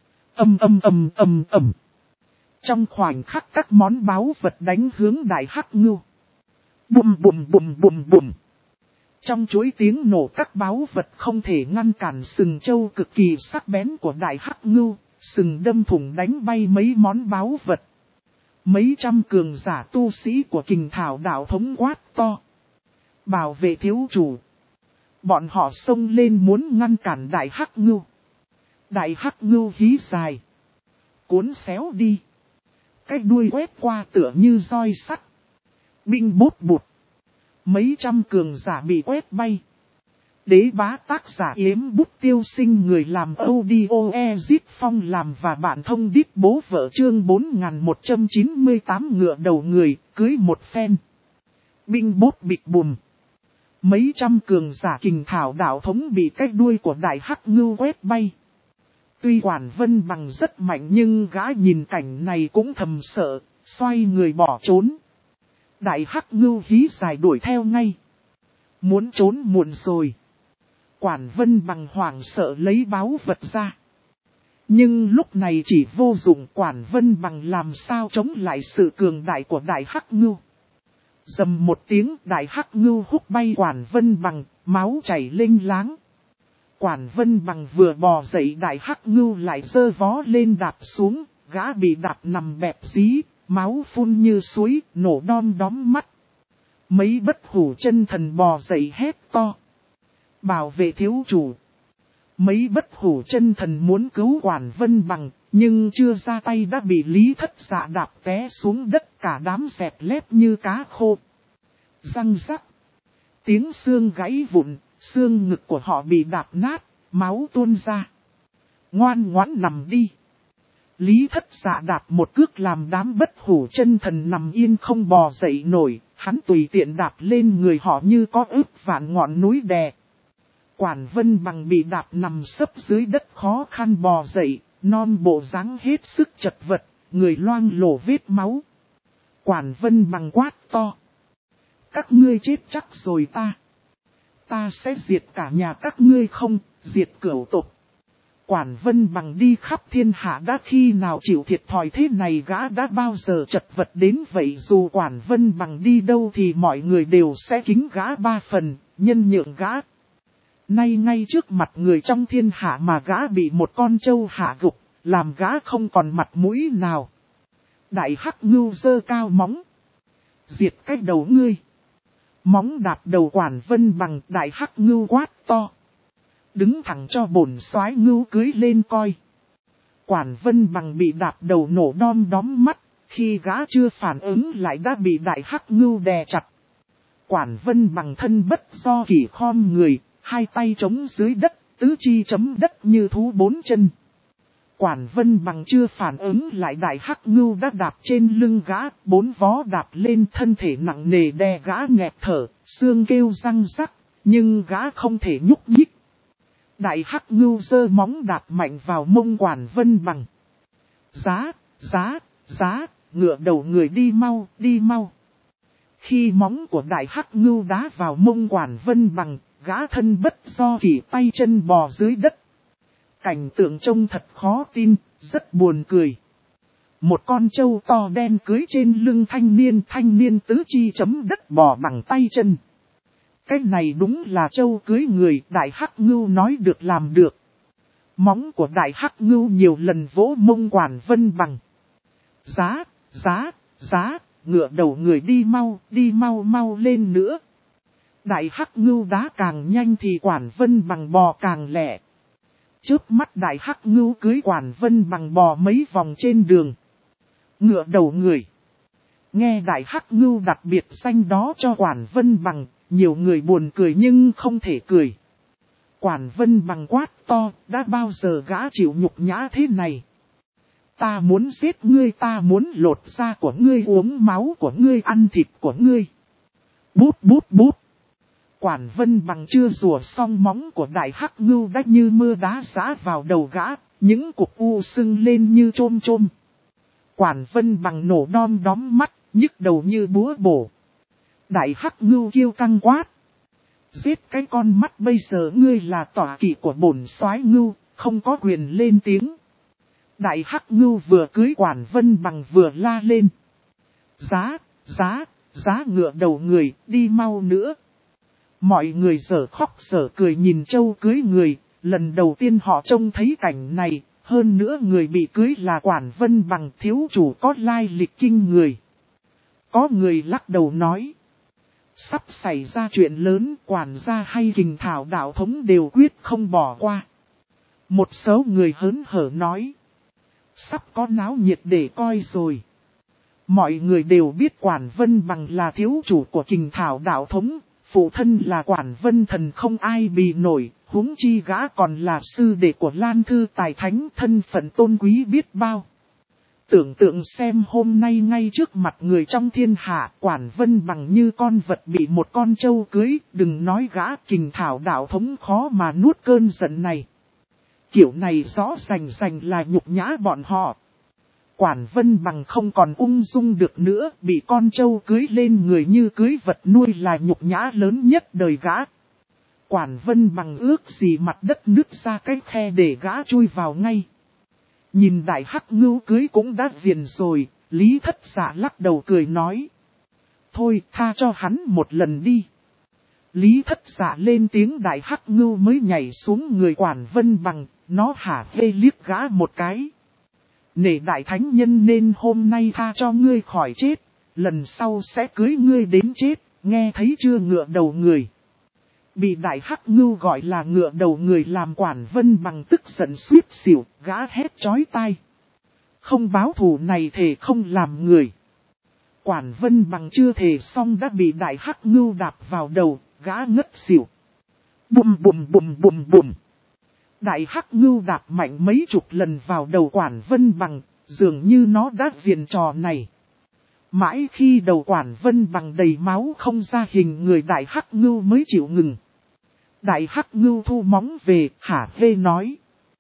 Ầm. Trong khoảnh khắc các món báu vật đánh hướng Đại Hắc Ngưu. Bùm bùm bùm bùm bùm. Trong chuỗi tiếng nổ các báu vật không thể ngăn cản sừng trâu cực kỳ sắc bén của đại hắc ngưu, sừng đâm thủng đánh bay mấy món báu vật. Mấy trăm cường giả tu sĩ của Kình Thảo đạo thống quát to. Bảo vệ thiếu chủ. Bọn họ xông lên muốn ngăn cản đại hắc ngưu. Đại hắc ngưu hí dài. Cuốn xéo đi. Cái đuôi quét qua tựa như roi sắt. Binh bút bụt. Mấy trăm cường giả bị quét bay. Đế bá tác giả Yếm Bút Tiêu Sinh người làm audio Ezit Phong làm và bạn thông đít bố vợ chương 4198 ngựa đầu người, cưới một phen. Binh bút bịch bùm. Mấy trăm cường giả Kình Thảo đạo thống bị cái đuôi của đại hắc ngưu quét bay. Tuy Quản Vân Bằng rất mạnh nhưng gã nhìn cảnh này cũng thầm sợ, xoay người bỏ trốn. Đại hắc ngưu hí dài đuổi theo ngay. Muốn trốn muộn rồi. Quản Vân Bằng hoảng sợ lấy báu vật ra. Nhưng lúc này chỉ vô dụng, Quản Vân Bằng làm sao chống lại sự cường đại của đại hắc ngưu. Dầm một tiếng, đại hắc ngưu húc bay Quản Vân Bằng, máu chảy lênh láng. Quản Vân Bằng vừa bò dậy, đại hắc ngưu lại giơ vó lên đạp xuống, gã bị đạp nằm bẹp dí, máu phun như suối, nổ đom đóm mắt. Mấy bất hủ chân thần bò dậy hét to. Bảo vệ thiếu chủ. Mấy bất hủ chân thần muốn cứu Quản Vân Bằng, nhưng chưa ra tay đã bị Lý Thất Dạ đạp té xuống đất, cả đám dẹp lép như cá khô. Răng rắc. Tiếng xương gãy vụn, xương ngực của họ bị đạp nát, máu tuôn ra. Ngoan ngoãn nằm đi. Lý Thất Dạ đạp một cước làm đám bất hủ chân thần nằm yên không bò dậy nổi, hắn tùy tiện đạp lên người họ như có ức vạn ngọn núi đè. Quản Vân Bằng bị đạp nằm sấp dưới đất khó khăn bò dậy, non bộ dáng hết sức chật vật, người loang lổ vết máu. Quản Vân Bằng quát to. Các ngươi chết chắc rồi ta sẽ diệt cả nhà các ngươi không, diệt cửu tộc. Quản Vân Bằng đi khắp thiên hạ đã khi nào chịu thiệt thòi thế này, gã đã bao giờ chật vật đến vậy. Dù Quản Vân Bằng đi đâu thì mọi người đều sẽ kính gã ba phần, nhân nhượng gã. Nay ngay trước mặt người trong thiên hạ mà gã bị một con trâu hạ gục, làm gã không còn mặt mũi nào. Đại hắc ngưu giơ cao móng. Diệt cái đầu ngươi. Móng đạp đầu Quản Vân Bằng, đại hắc ngưu quát to. Đứng thẳng cho bổn soái ngưu cưới lên coi. Quản Vân Bằng bị đạp đầu nổ đom đóm mắt, khi gã chưa phản ứng lại đã bị đại hắc ngưu đè chặt. Quản Vân Bằng thân bất do kỷ khom người, hai tay chống dưới đất, tứ chi chấm đất như thú bốn chân. Quản Vân Bằng chưa phản ứng lại, đại hắc ngưu đã đạp trên lưng gã, bốn vó đạp lên, thân thể nặng nề đè gã nghẹt thở, xương kêu răng rắc, nhưng gã không thể nhúc nhích. Đại hắc ngưu giơ móng đạp mạnh vào mông Quản Vân Bằng. Giá, ngựa đầu người đi mau, đi mau. Khi móng của đại hắc ngưu đá vào mông Quản Vân Bằng, gã thân bất do kỷ tay chân bò dưới đất. Cảnh tượng trông thật khó tin, rất buồn cười. Một con trâu to đen cưới trên lưng thanh niên tứ chi chấm đất bò bằng tay chân. Cái này đúng là trâu cưới người, đại hắc ngưu nói được làm được. Móng của đại hắc ngưu nhiều lần vỗ mông Quản Vân Bằng. Giá, ngựa đầu người đi mau lên nữa. Đại hắc ngưu đá càng nhanh thì Quản Vân Bằng bò càng lẹ. Chớp mắt đại hắc ngưu cưới Quản Vân Bằng bò mấy vòng trên đường. Ngựa đầu người. Nghe đại hắc ngưu đặc biệt danh đó cho Quản Vân Bằng, nhiều người buồn cười nhưng không thể cười. Quản Vân Bằng quát to, đã bao giờ gã chịu nhục nhã thế này. Ta muốn giết ngươi, ta muốn lột da của ngươi, uống máu của ngươi, ăn thịt của ngươi. Bút. Quản Vân Bằng chưa rùa xong móng của đại hắc ngưu đã như mưa đá giã vào đầu gã, những cục u sưng lên như chôm. Quản Vân Bằng nổ đom đóm mắt, nhức đầu như búa bổ. Đại hắc ngưu kêu căng quát. Giết cái con mắt, bây giờ ngươi là tọa kỵ của bổn soái ngưu, không có quyền lên tiếng. Đại hắc ngưu vừa cưới Quản Vân Bằng vừa la lên. Giá ngựa đầu người, đi mau nữa. Mọi người dở khóc dở cười nhìn trâu cưới người, lần đầu tiên họ trông thấy cảnh này, hơn nữa người bị cưới là Quản Vân Bằng, thiếu chủ có lai lịch kinh người. Có người lắc đầu nói, sắp xảy ra chuyện lớn, quản gia hay Kình Thảo đạo thống đều quyết không bỏ qua. Một số người hớn hở nói, sắp có náo nhiệt để coi rồi. Mọi người đều biết Quản Vân Bằng là thiếu chủ của Kình Thảo đạo thống, phụ thân là Quản Vân Thần không ai bì nổi, huống chi gã còn là sư đệ của Lan Thư Tài Thánh, thân phận tôn quý biết bao. Tưởng tượng xem hôm nay ngay trước mặt người trong thiên hạ, Quản Vân Bằng như con vật bị một con trâu cưới, đừng nói gã Kình Thảo đạo thống khó mà nuốt cơn giận này. Kiểu này rõ ràng là nhục nhã bọn họ. Quản Vân Bằng không còn ung dung được nữa, bị con trâu cưới lên người như cưới vật nuôi là nhục nhã lớn nhất đời gã. Quản Vân Bằng ước gì mặt đất nứt ra cái khe để gã chui vào ngay. Nhìn Đại Hắc Ngưu cưới cũng đã viền rồi, Lý Thất Dạ lắc đầu cười nói. Thôi tha cho hắn một lần đi. Lý Thất Dạ lên tiếng, Đại Hắc Ngưu mới nhảy xuống người Quản Vân Bằng, nó hả hê liếc gã một cái. Nể Đại Thánh Nhân nên hôm nay tha cho ngươi khỏi chết, lần sau sẽ cưới ngươi đến chết, nghe thấy chưa ngựa đầu người. Bị Đại Hắc Ngưu gọi là ngựa đầu người làm Quản Vân Bằng tức giận suýt xỉu, gã hét chói tai. Không báo thù này thề không làm người. Quản Vân Bằng chưa thề xong đã bị Đại Hắc Ngưu đạp vào đầu, gã ngất xỉu. Bùm bùm bùm bùm bùm. Đại Hắc Ngưu đạp mạnh mấy chục lần vào đầu Quản Vân Bằng, dường như nó đã viền trò này. Mãi khi đầu Quản Vân Bằng đầy máu không ra hình người, Đại Hắc Ngưu mới chịu ngừng. Đại Hắc Ngưu thu móng về, hả hê nói.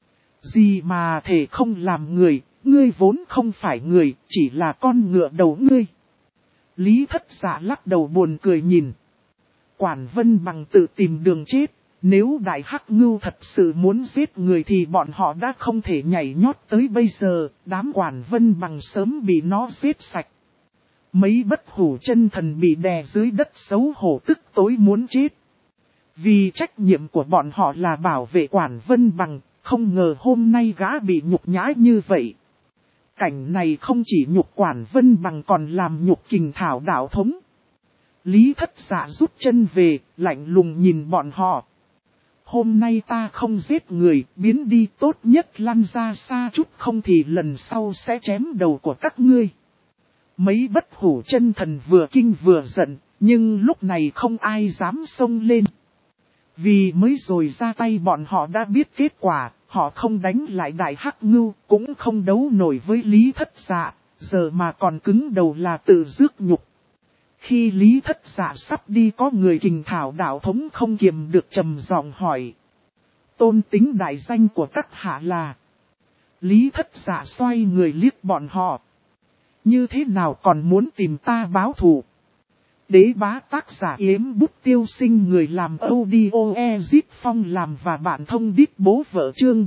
Gì mà thể không làm người, ngươi vốn không phải người, chỉ là con ngựa đầu ngươi. Lý Thất Dạ lắc đầu buồn cười nhìn. Quản Vân Bằng tự tìm đường chết, nếu Đại Hắc Ngưu thật sự muốn giết người thì bọn họ đã không thể nhảy nhót tới bây giờ, đám Quản Vân Bằng sớm bị nó giết sạch. Mấy bất hủ chân thần bị đè dưới đất xấu hổ tức tối muốn chết. Vì trách nhiệm của bọn họ là bảo vệ Quản Vân Bằng, không ngờ hôm nay gã bị nhục nhã như vậy. Cảnh này không chỉ nhục Quản Vân Bằng còn làm nhục Kình Thảo đạo thống. Lý Thất Dạ rút chân về, lạnh lùng nhìn bọn họ. Hôm nay ta không giết người, biến đi, tốt nhất lăn ra xa chút, không thì lần sau sẽ chém đầu của các ngươi. Mấy bất hủ chân thần vừa kinh vừa giận, nhưng lúc này không ai dám xông lên. Vì mới rồi ra tay bọn họ đã biết kết quả, họ không đánh lại Đại Hắc Ngưu, cũng không đấu nổi với Lý Thất Dạ, giờ mà còn cứng đầu là tự rước nhục. Khi Lý Thất Dạ sắp đi, có người Kình Thảo đạo thống không kiềm được trầm giọng hỏi. Tôn tính đại danh của các hạ là? Lý Thất Dạ xoay người liếc bọn họ. Như thế nào còn muốn tìm ta báo thù? Đế bá tác giả Yếm Bút Tiêu Sinh, người làm audio Ezip Phong làm và bạn thông đít bố vợ, chương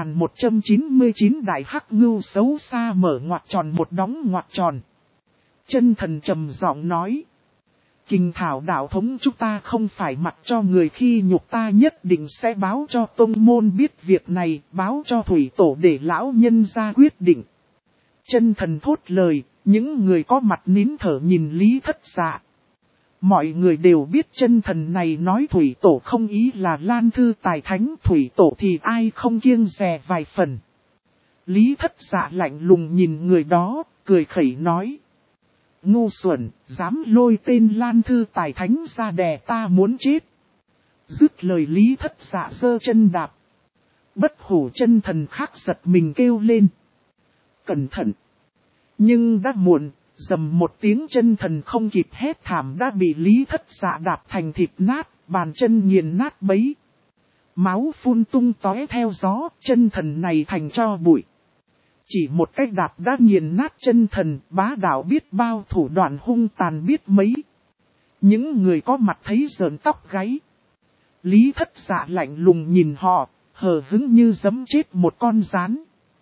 4199. Đại Hắc Ngưu xấu xa mở ngoặc tròn một đóng ngoặc tròn. Chân thần trầm giọng nói. Kình Thảo đạo thống chúng ta không phải mặc cho người khi nhục, ta nhất định sẽ báo cho tông môn biết việc này, báo cho thủy tổ để lão nhân ra quyết định. Chân thần thốt lời, những người có mặt nín thở nhìn Lý Thất Dạ. Mọi người đều biết chân thần này nói thủy tổ không ý là Lan Thư Tài Thánh, thủy tổ thì ai không kiêng dè vài phần. Lý Thất Dạ lạnh lùng nhìn người đó, cười khẩy nói. Ngu xuẩn, dám lôi tên Lan Thư Tài Thánh ra đè ta muốn chết. Dứt lời Lý Thất Dạ giơ chân đạp. Bất hủ chân thần khác giật mình kêu lên. Cẩn thận! Nhưng đã muộn, dầm một tiếng, chân thần không kịp hét thảm đã bị Lý Thất Dạ đạp thành thịt nát, bàn chân nghiền nát bấy. Máu phun tung tóe theo gió, chân thần này thành tro bụi. Chỉ một cách đạp đã nghiền nát chân thần, bá đạo biết bao, thủ đoạn hung tàn biết mấy. Những người có mặt thấy rợn tóc gáy. Lý Thất Dạ lạnh lùng nhìn họ, hờ hững như giẫm chết một con gián.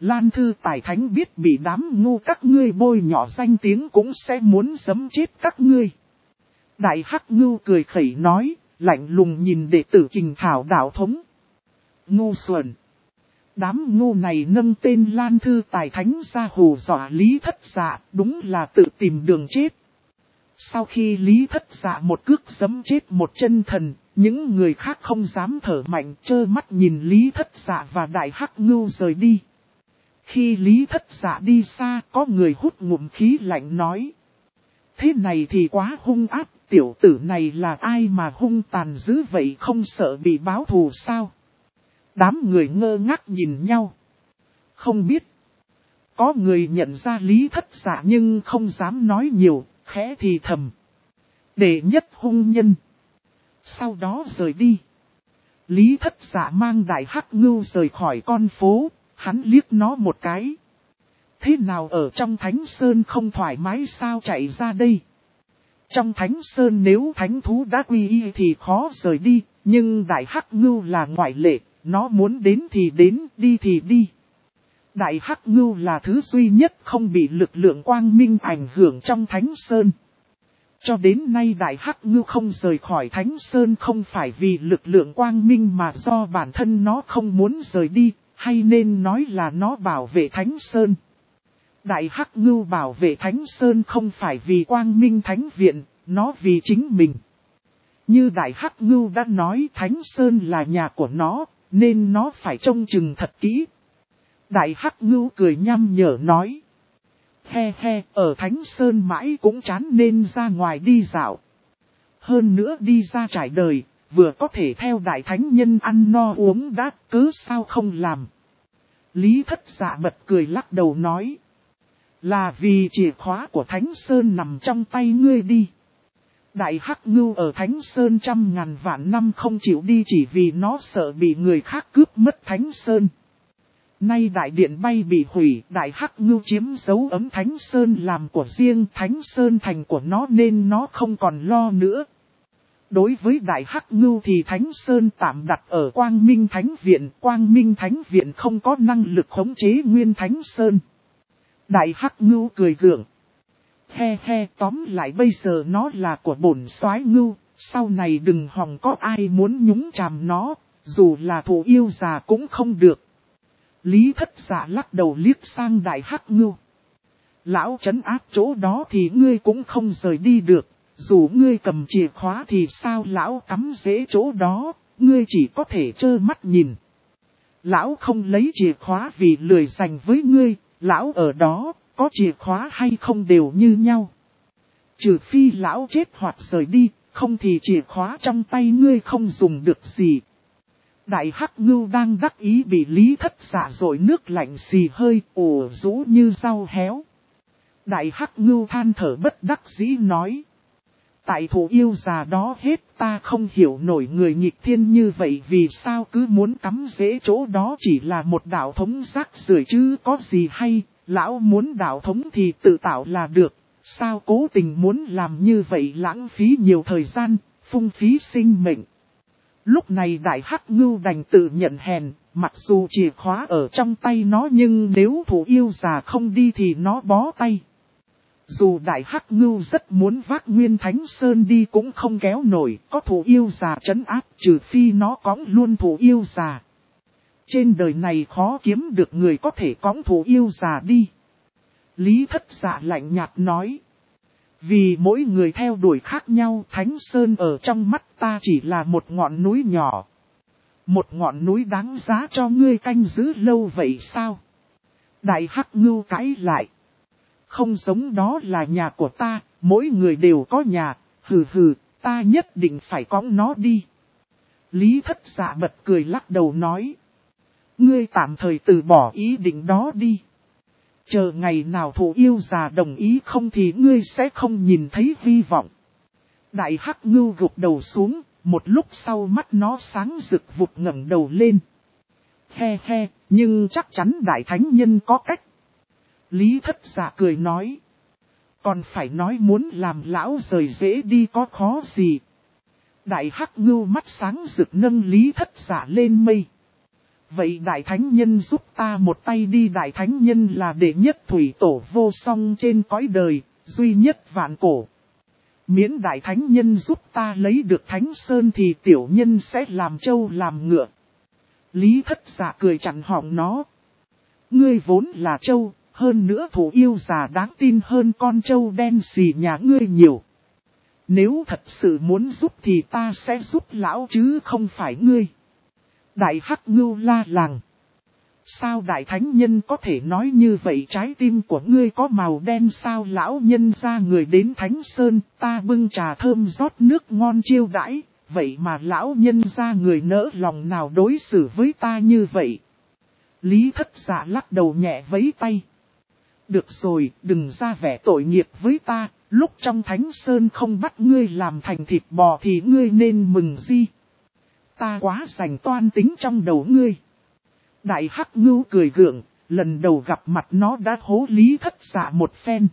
Lan Thư Tài Thánh biết bị đám ngu các ngươi bôi nhỏ danh tiếng cũng sẽ muốn giẫm chết các ngươi. Đại Hắc Ngưu cười khẩy nói, lạnh lùng nhìn đệ tử Kình Thảo đạo thống. Ngu xuẩn. Đám ngu này nâng tên Lan Thư Tài Thánh ra hù dọa Lý Thất Dạ, đúng là tự tìm đường chết. Sau khi Lý Thất Dạ một cước giẫm chết một chân thần, những người khác không dám thở mạnh, trơ mắt nhìn Lý Thất Dạ và Đại Hắc Ngưu rời đi. Khi Lý Thất Dạ đi xa, có người hút ngụm khí lạnh nói. Thế này thì quá hung ác, tiểu tử này là ai mà hung tàn dữ vậy, không sợ bị báo thù sao? Đám người ngơ ngác nhìn nhau. Không biết. Có người nhận ra Lý Thất Dạ nhưng không dám nói nhiều, khẽ thì thầm. Đệ nhất hung nhân. Sau đó rời đi. Lý Thất Dạ mang Đại Hắc Ngưu rời khỏi con phố, hắn liếc nó một cái. Thế nào ở trong Thánh Sơn không thoải mái sao chạy ra đây? Trong Thánh Sơn nếu thánh thú đã quy y thì khó rời đi, nhưng Đại Hắc Ngưu là ngoại lệ, nó muốn đến thì đến, đi thì đi. Đại Hắc Ngưu là thứ duy nhất không bị lực lượng quang minh ảnh hưởng trong Thánh Sơn. Cho đến nay Đại Hắc Ngưu không rời khỏi Thánh Sơn không phải vì lực lượng quang minh mà do bản thân nó không muốn rời đi, hay nên nói là nó bảo vệ Thánh Sơn. Đại Hắc Ngưu bảo vệ Thánh Sơn không phải vì quang minh thánh viện, nó vì chính mình. Như Đại Hắc Ngưu đã nói Thánh Sơn là nhà của nó, nên nó phải trông chừng thật kỹ. Đại Hắc Ngưu cười nhăm nhở nói. He he, ở Thánh Sơn mãi cũng chán nên ra ngoài đi dạo. Hơn nữa đi ra trải đời, vừa có thể theo Đại Thánh Nhân ăn no uống đát, cớ sao không làm. Lý Thất Dạ bật cười lắc đầu nói. Là vì chìa khóa của Thánh Sơn nằm trong tay ngươi đi. Đại Hắc Ngưu ở Thánh Sơn trăm ngàn vạn năm không chịu đi chỉ vì nó sợ bị người khác cướp mất Thánh Sơn. Nay đại điện bay bị hủy, Đại Hắc Ngưu chiếm dấu ấm Thánh Sơn làm của riêng, Thánh Sơn thành của nó nên nó không còn lo nữa. Đối với Đại Hắc Ngưu thì Thánh Sơn tạm đặt ở Quang Minh Thánh Viện, Quang Minh Thánh Viện không có năng lực khống chế nguyên Thánh Sơn. Đại Hắc Ngưu cười gượng. He he, tóm lại bây giờ nó là của bổn soái Ngưu, sau này đừng hòng có ai muốn nhúng chàm nó, dù là thù yêu già cũng không được. Lý Thất Dạ lắc đầu liếc sang Đại Hắc Ngưu. Lão trấn áp chỗ đó thì ngươi cũng không rời đi được, dù ngươi cầm chìa khóa thì sao lão cắm rễ chỗ đó, ngươi chỉ có thể trơ mắt nhìn. Lão không lấy chìa khóa vì lười dành với ngươi, lão ở đó, có chìa khóa hay không đều như nhau. Trừ phi lão chết hoặc rời đi, không thì chìa khóa trong tay ngươi không dùng được gì. Đại Hắc Ngưu đang đắc ý bị Lý Thất Dạ dội nước lạnh xì hơi ủ rũ như rau héo. Đại Hắc Ngưu than thở bất đắc dĩ nói. Tại thù yêu già đó hết ta không hiểu nổi người nghịch thiên như vậy vì sao cứ muốn cắm rễ chỗ đó chỉ là một đạo thống rác rưởi chứ có gì hay, lão muốn đạo thống thì tự tạo là được, sao cố tình muốn làm như vậy lãng phí nhiều thời gian, phung phí sinh mệnh. Lúc này Đại Hắc Ngưu đành tự nhận hèn, mặc dù chìa khóa ở trong tay nó nhưng nếu thù yêu già không đi thì nó bó tay. Dù Đại Hắc Ngưu rất muốn vác Nguyên Thánh Sơn đi cũng không kéo nổi, có thù yêu già trấn áp trừ phi nó cõng luôn thù yêu già. Trên đời này khó kiếm được người có thể cõng thù yêu già đi. Lý Thất Dạ lạnh nhạt nói. Vì mỗi người theo đuổi khác nhau, Thánh Sơn ở trong mắt ta chỉ là một ngọn núi nhỏ. Một ngọn núi đáng giá cho ngươi canh giữ lâu vậy sao? Đại Hắc Ngưu cãi lại. Không giống đó là nhà của ta, mỗi người đều có nhà, hừ hừ, ta nhất định phải cõng nó đi. Lý Thất Dạ bật cười lắc đầu nói. Ngươi tạm thời từ bỏ ý định đó đi. Chờ ngày nào thù yêu già đồng ý không thì ngươi sẽ không nhìn thấy hy vọng. Đại Hắc Ngưu gục đầu xuống, một lúc sau mắt nó sáng rực vụt ngẩng đầu lên. He he, nhưng chắc chắn Đại Thánh Nhân có cách. Lý Thất Dạ cười nói. Còn phải nói muốn làm lão rời rễ đi có khó gì. Đại Hắc Ngưu mắt sáng rực nâng Lý Thất Dạ lên mây. Vậy đại thánh nhân giúp ta một tay đi. Đại thánh nhân là đệ nhất thủy tổ vô song trên cõi đời, duy nhất vạn cổ. Miễn đại thánh nhân giúp ta lấy được thánh sơn thì tiểu nhân sẽ làm trâu làm ngựa. Lý Thất Dạ cười chặn họng nó. Ngươi vốn là trâu, hơn nữa thủ yêu già đáng tin hơn con trâu đen xì nhà ngươi nhiều. Nếu thật sự muốn giúp thì ta sẽ giúp lão chứ không phải ngươi. Đại Hắc Ngưu la làng. Sao đại thánh nhân có thể nói như vậy? Trái tim của ngươi có màu đen sao? Lão nhân ra người đến Thánh Sơn, ta bưng trà thơm rót nước ngon chiêu đãi, vậy mà lão nhân ra người nỡ lòng nào đối xử với ta như vậy? Lý Thất Dạ lắc đầu nhẹ vẫy tay. Được rồi, đừng ra vẻ tội nghiệp với ta, lúc trong Thánh Sơn không bắt ngươi làm thành thịt bò thì ngươi nên mừng gì? Ta quá rành toan tính trong đầu ngươi. Đại Hắc Ngưu cười gượng, lần đầu gặp mặt nó đã hố Lý Thất Dạ một phen.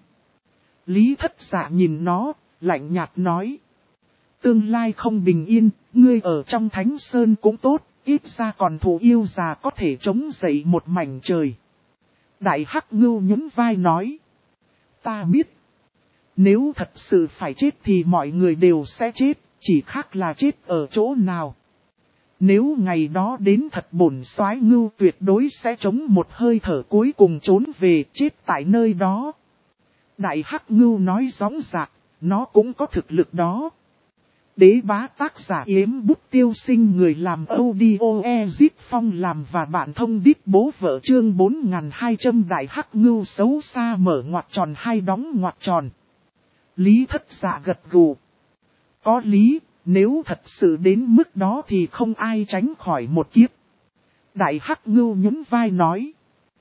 Lý Thất Dạ nhìn nó, lạnh nhạt nói. Tương lai không bình yên, ngươi ở trong Thánh Sơn cũng tốt, ít ra còn thủ yêu già có thể chống dậy một mảnh trời. Đại Hắc Ngưu nhún vai nói. Ta biết. Nếu thật sự phải chết thì mọi người đều sẽ chết, chỉ khác là chết ở chỗ nào. Nếu ngày đó đến thật bổn soái Ngưu tuyệt đối sẽ chống một hơi thở cuối cùng trốn về chết tại nơi đó. Đại Hắc Ngưu nói rõ ràng, nó cũng có thực lực đó. Đế bá tác giả Yếm Bút Tiêu Sinh, người làm audio Ezip Phong làm và bạn thông đít bố vợ chương 4200. Đại Hắc Ngưu xấu xa mở ngoặc tròn hai đóng ngoặc tròn. Lý Thất Dạ gật gù. Có lý, nếu thật sự đến mức đó thì không ai tránh khỏi một kiếp. Đại Hắc Ngưu nhún vai nói.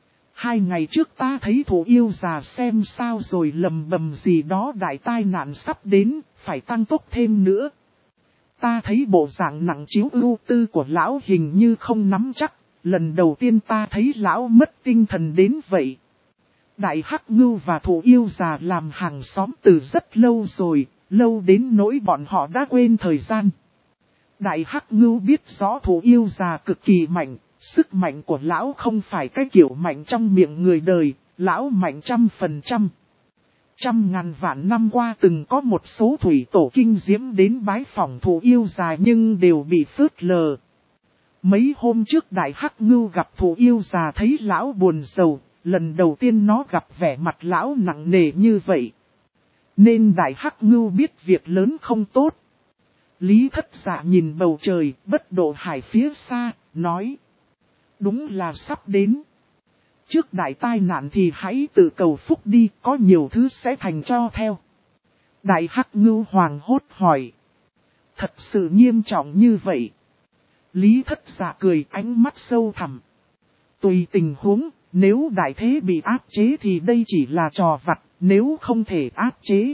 2 ngày trước ta thấy thủ yêu già xem sao rồi lầm bầm gì đó, đại tai nạn sắp đến, phải tăng tốc thêm nữa. Ta thấy bộ dạng nặng chiếu ưu tư của lão hình như không nắm chắc, lần đầu tiên ta thấy lão mất tinh thần đến vậy. Đại Hắc Ngưu và thủ yêu già làm hàng xóm từ rất lâu rồi, lâu đến nỗi bọn họ đã quên thời gian. Đại Hắc Ngưu biết rõ thủ yêu già cực kỳ mạnh, sức mạnh của lão không phải cái kiểu mạnh trong miệng người đời, lão mạnh 100%. 100.000 vạn năm qua từng có một số thủy tổ kinh diễm đến bái phỏng thủ yêu già nhưng đều bị phớt lờ. Mấy hôm trước Đại Hắc Ngưu gặp thủ yêu già thấy lão buồn rầu, lần đầu tiên nó gặp vẻ mặt lão nặng nề như vậy. Nên Đại Hắc Ngưu biết việc lớn không tốt. Lý Thất Dạ nhìn bầu trời, bất độ hải phía xa, nói. Đúng là sắp đến. Trước đại tai nạn thì hãy tự cầu phúc đi, có nhiều thứ sẽ thành cho theo. Đại Hắc Ngưu hoảng hốt hỏi. Thật sự nghiêm trọng như vậy? Lý Thất Dạ cười, ánh mắt sâu thẳm. Tùy tình huống, nếu đại thế bị áp chế thì đây chỉ là trò vặt, nếu không thể áp chế.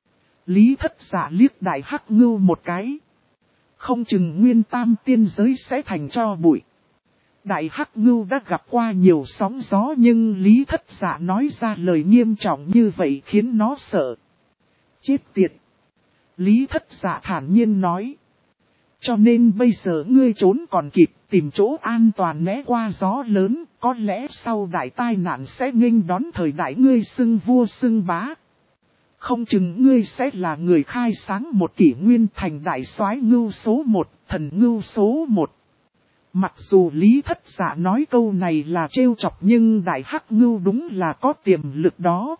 Lý Thất Dạ liếc Đại Hắc Ngưu một cái. Không chừng nguyên tam tiên giới sẽ thành tro bụi. Đại Hắc Ngưu đã gặp qua nhiều sóng gió nhưng Lý Thất Dạ nói ra lời nghiêm trọng như vậy khiến nó sợ. Chết tiệt! Lý Thất Dạ thản nhiên nói. Cho nên bây giờ ngươi trốn còn kịp, tìm chỗ an toàn né qua gió lớn, có lẽ sau đại tai nạn sẽ nghênh đón thời đại ngươi xưng vua xưng bá. Không chừng ngươi sẽ là người khai sáng một kỷ nguyên thành đại soái Ngưu số 1, thần Ngưu số 1. Mặc dù Lý Thất Dạ nói câu này là trêu chọc nhưng Đại Hắc Ngưu đúng là có tiềm lực đó.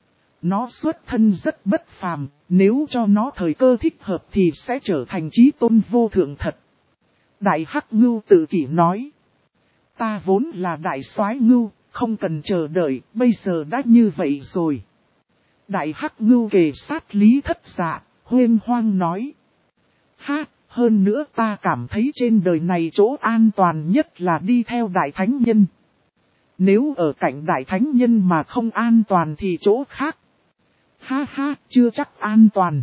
Nó xuất thân rất bất phàm, nếu cho nó thời cơ thích hợp thì sẽ trở thành chí tôn vô thượng thật. Đại Hắc Ngưu tự kỷ nói. Ta vốn là đại soái Ngưu, không cần chờ đợi, bây giờ đã như vậy rồi. Đại Hắc Ngưu kề sát Lý Thất Dạ, huyên hoang nói. Ha, hơn nữa ta cảm thấy trên đời này chỗ an toàn nhất là đi theo Đại Thánh Nhân. Nếu ở cạnh Đại Thánh Nhân mà không an toàn thì chỗ khác. Ha ha, chưa chắc an toàn.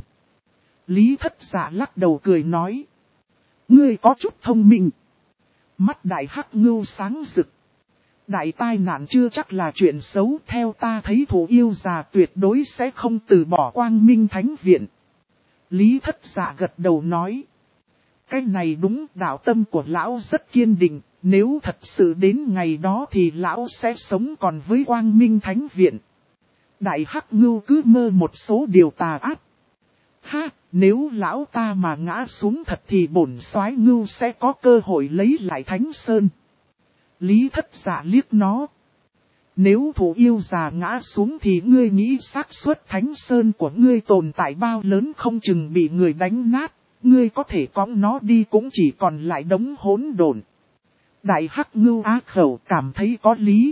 Lý Thất Dạ lắc đầu cười nói. Ngươi có chút thông minh. Mắt Đại Hắc Ngưu sáng rực. Đại tai nạn chưa chắc là chuyện xấu, theo ta thấy thủ yêu già tuyệt đối sẽ không từ bỏ Quang Minh Thánh Viện. Lý Thất Dạ gật đầu nói. Cái này đúng, đạo tâm của lão rất kiên định, Nếu thật sự đến ngày đó thì lão sẽ sống còn với Quang Minh Thánh Viện. Đại Hắc Ngưu cứ mơ một số điều tà ác. Ha, nếu lão ta mà ngã xuống thật thì bổn soái Ngưu sẽ có cơ hội lấy lại Thánh Sơn. Lý Thất Dạ liếc nó. Nếu thủ yêu già ngã xuống thì ngươi nghĩ xác suất Thánh Sơn của ngươi tồn tại bao lớn không chừng bị người đánh nát. Ngươi có thể cõng nó đi cũng chỉ còn lại đống hỗn độn. Đại Hắc Ngưu á khẩu cảm thấy có lý.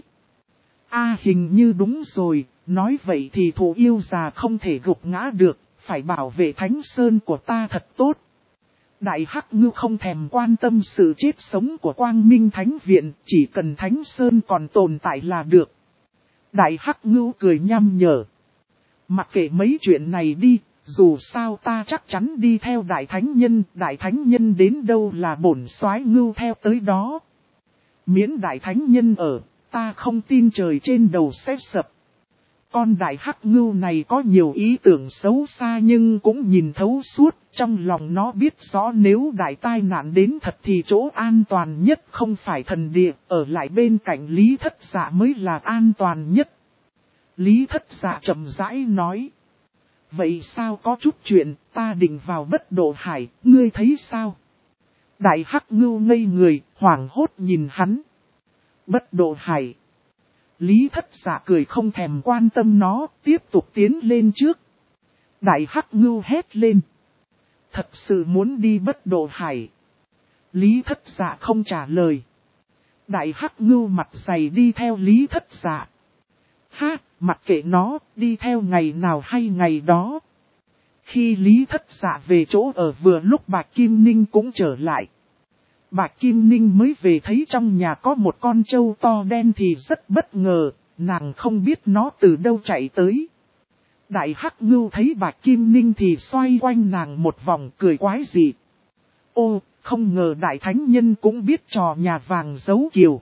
Hình như đúng rồi, nói vậy thì thủ yêu già không thể gục ngã được, phải bảo vệ Thánh Sơn của ta thật tốt. Đại Hắc Ngưu không thèm quan tâm sự chết sống của Quang Minh Thánh Viện, chỉ cần Thánh Sơn còn tồn tại là được. Đại Hắc Ngưu cười nham nhở. Mặc kệ mấy chuyện này đi, dù sao ta chắc chắn đi theo Đại Thánh Nhân đến đâu là bổn soái Ngưu theo tới đó. Miễn Đại Thánh Nhân ở, ta không tin trời trên đầu sẽ sập. Con Đại Hắc Ngưu này có nhiều ý tưởng xấu xa nhưng cũng nhìn thấu suốt, trong lòng nó biết rõ nếu đại tai nạn đến thật thì chỗ an toàn nhất không phải thần địa, ở lại bên cạnh Lý Thất Dạ mới là an toàn nhất. Lý Thất Dạ chậm rãi nói. Vậy sao có chút chuyện, ta định vào Bất Độ Hải, ngươi thấy sao? Đại Hắc Ngưu ngây người, hoảng hốt nhìn hắn. Bất Độ Hải. Lý Thất Dạ cười không thèm quan tâm nó, tiếp tục tiến lên trước. Đại Hắc Ngưu hét lên. Thật sự muốn đi Bất Độ Hải. Lý Thất Dạ không trả lời. Đại Hắc Ngưu mặt dày đi theo Lý Thất Dạ. Ha, mặc kệ nó, đi theo ngày nào hay ngày đó. Khi Lý Thất Dạ về chỗ ở vừa lúc Bạch Kim Ninh cũng trở lại. Bạch Kim Ninh mới về thấy trong nhà có một con trâu to đen thì rất bất ngờ, nàng không biết nó từ đâu chạy tới. Đại Hắc Ngưu thấy Bạch Kim Ninh thì xoay quanh nàng một vòng cười quái dị. Ô, không ngờ Đại Thánh Nhân cũng biết trò nhà vàng giấu kiều.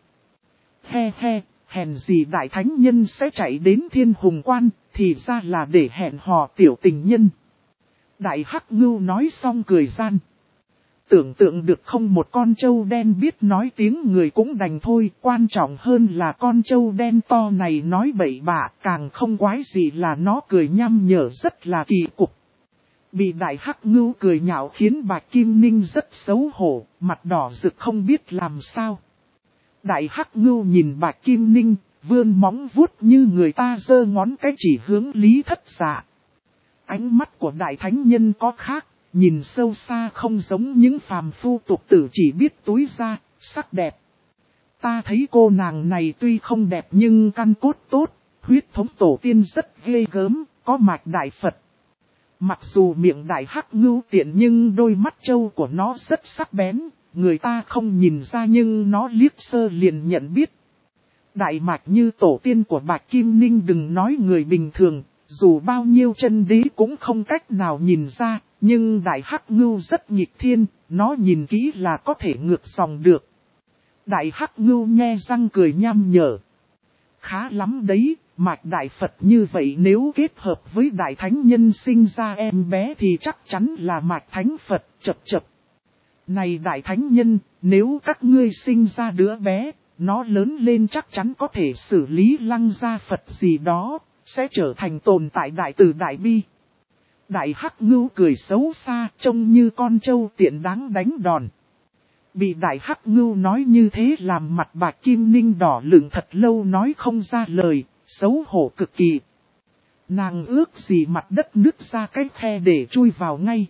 He he, hèn gì Đại Thánh Nhân sẽ chạy đến Thiên Hùng Quan, thì ra là để hẹn hò tiểu tình nhân. Đại Hắc Ngưu nói xong cười gian. Tưởng tượng được không một con trâu đen biết nói tiếng người cũng đành thôi, quan trọng hơn là con trâu đen to này nói bậy bạ, càng không quái gì là nó cười nham nhở rất là kỳ cục. Bị Đại Hắc Ngưu cười nhạo khiến Bạch Kim Ninh rất xấu hổ, mặt đỏ rực không biết làm sao. Đại Hắc Ngưu nhìn Bạch Kim Ninh, vươn móng vuốt như người ta giơ ngón cái chỉ hướng Lý Thất Dạ. Ánh mắt của Đại Thánh Nhân có khác. Nhìn sâu xa không giống những phàm phu tục tử chỉ biết túi ra, sắc đẹp. Ta thấy cô nàng này tuy không đẹp nhưng căn cốt tốt, huyết thống tổ tiên rất ghê gớm, có mạch đại Phật. Mặc dù miệng Đại Hắc Ngưu tiện nhưng đôi mắt trâu của nó rất sắc bén, người ta không nhìn ra nhưng nó liếc sơ liền nhận biết. Đại mạch như tổ tiên của Bạch Kim Ninh đừng nói người bình thường, dù bao nhiêu chân đế cũng không cách nào nhìn ra. Nhưng Đại Hắc Ngưu rất nghịch thiên, nó nhìn kỹ là có thể ngược dòng được. Đại Hắc Ngưu nhe răng cười nham nhở. Khá lắm đấy, mạch Đại Phật như vậy nếu kết hợp với Đại Thánh Nhân sinh ra em bé thì chắc chắn là mạch Thánh Phật, chập chập. Này Đại Thánh Nhân, nếu các ngươi sinh ra đứa bé, nó lớn lên chắc chắn có thể xử lý lăng gia Phật gì đó, sẽ trở thành tồn tại đại từ đại bi. Đại Hắc Ngưu cười xấu xa, trông như con trâu tiện đáng đánh đòn. Bị Đại Hắc Ngưu nói như thế làm mặt Bạch Kim Ninh đỏ lửng thật lâu nói không ra lời, xấu hổ cực kỳ. Nàng ước gì mặt đất nứt ra cái khe để chui vào ngay.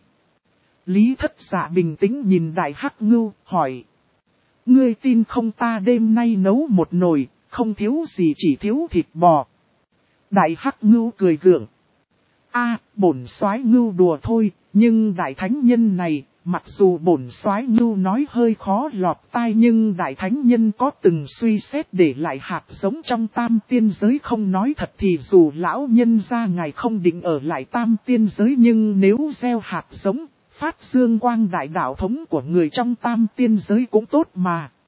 Lý Thất Dạ bình tĩnh nhìn Đại Hắc Ngưu, hỏi. Ngươi tin không ta đêm nay nấu một nồi, không thiếu gì chỉ thiếu thịt bò. Đại Hắc Ngưu cười gượng. Bổn soái Ngưu đùa thôi, nhưng Đại Thánh Nhân này, mặc dù bổn soái Ngưu nói hơi khó lọt tai nhưng Đại Thánh Nhân có từng suy xét để lại hạt giống trong Tam Tiên Giới không nói thật thì dù lão nhân gia ngài không định ở lại Tam Tiên Giới nhưng nếu gieo hạt giống, phát dương quang đại đạo thống của người trong Tam Tiên Giới cũng tốt mà.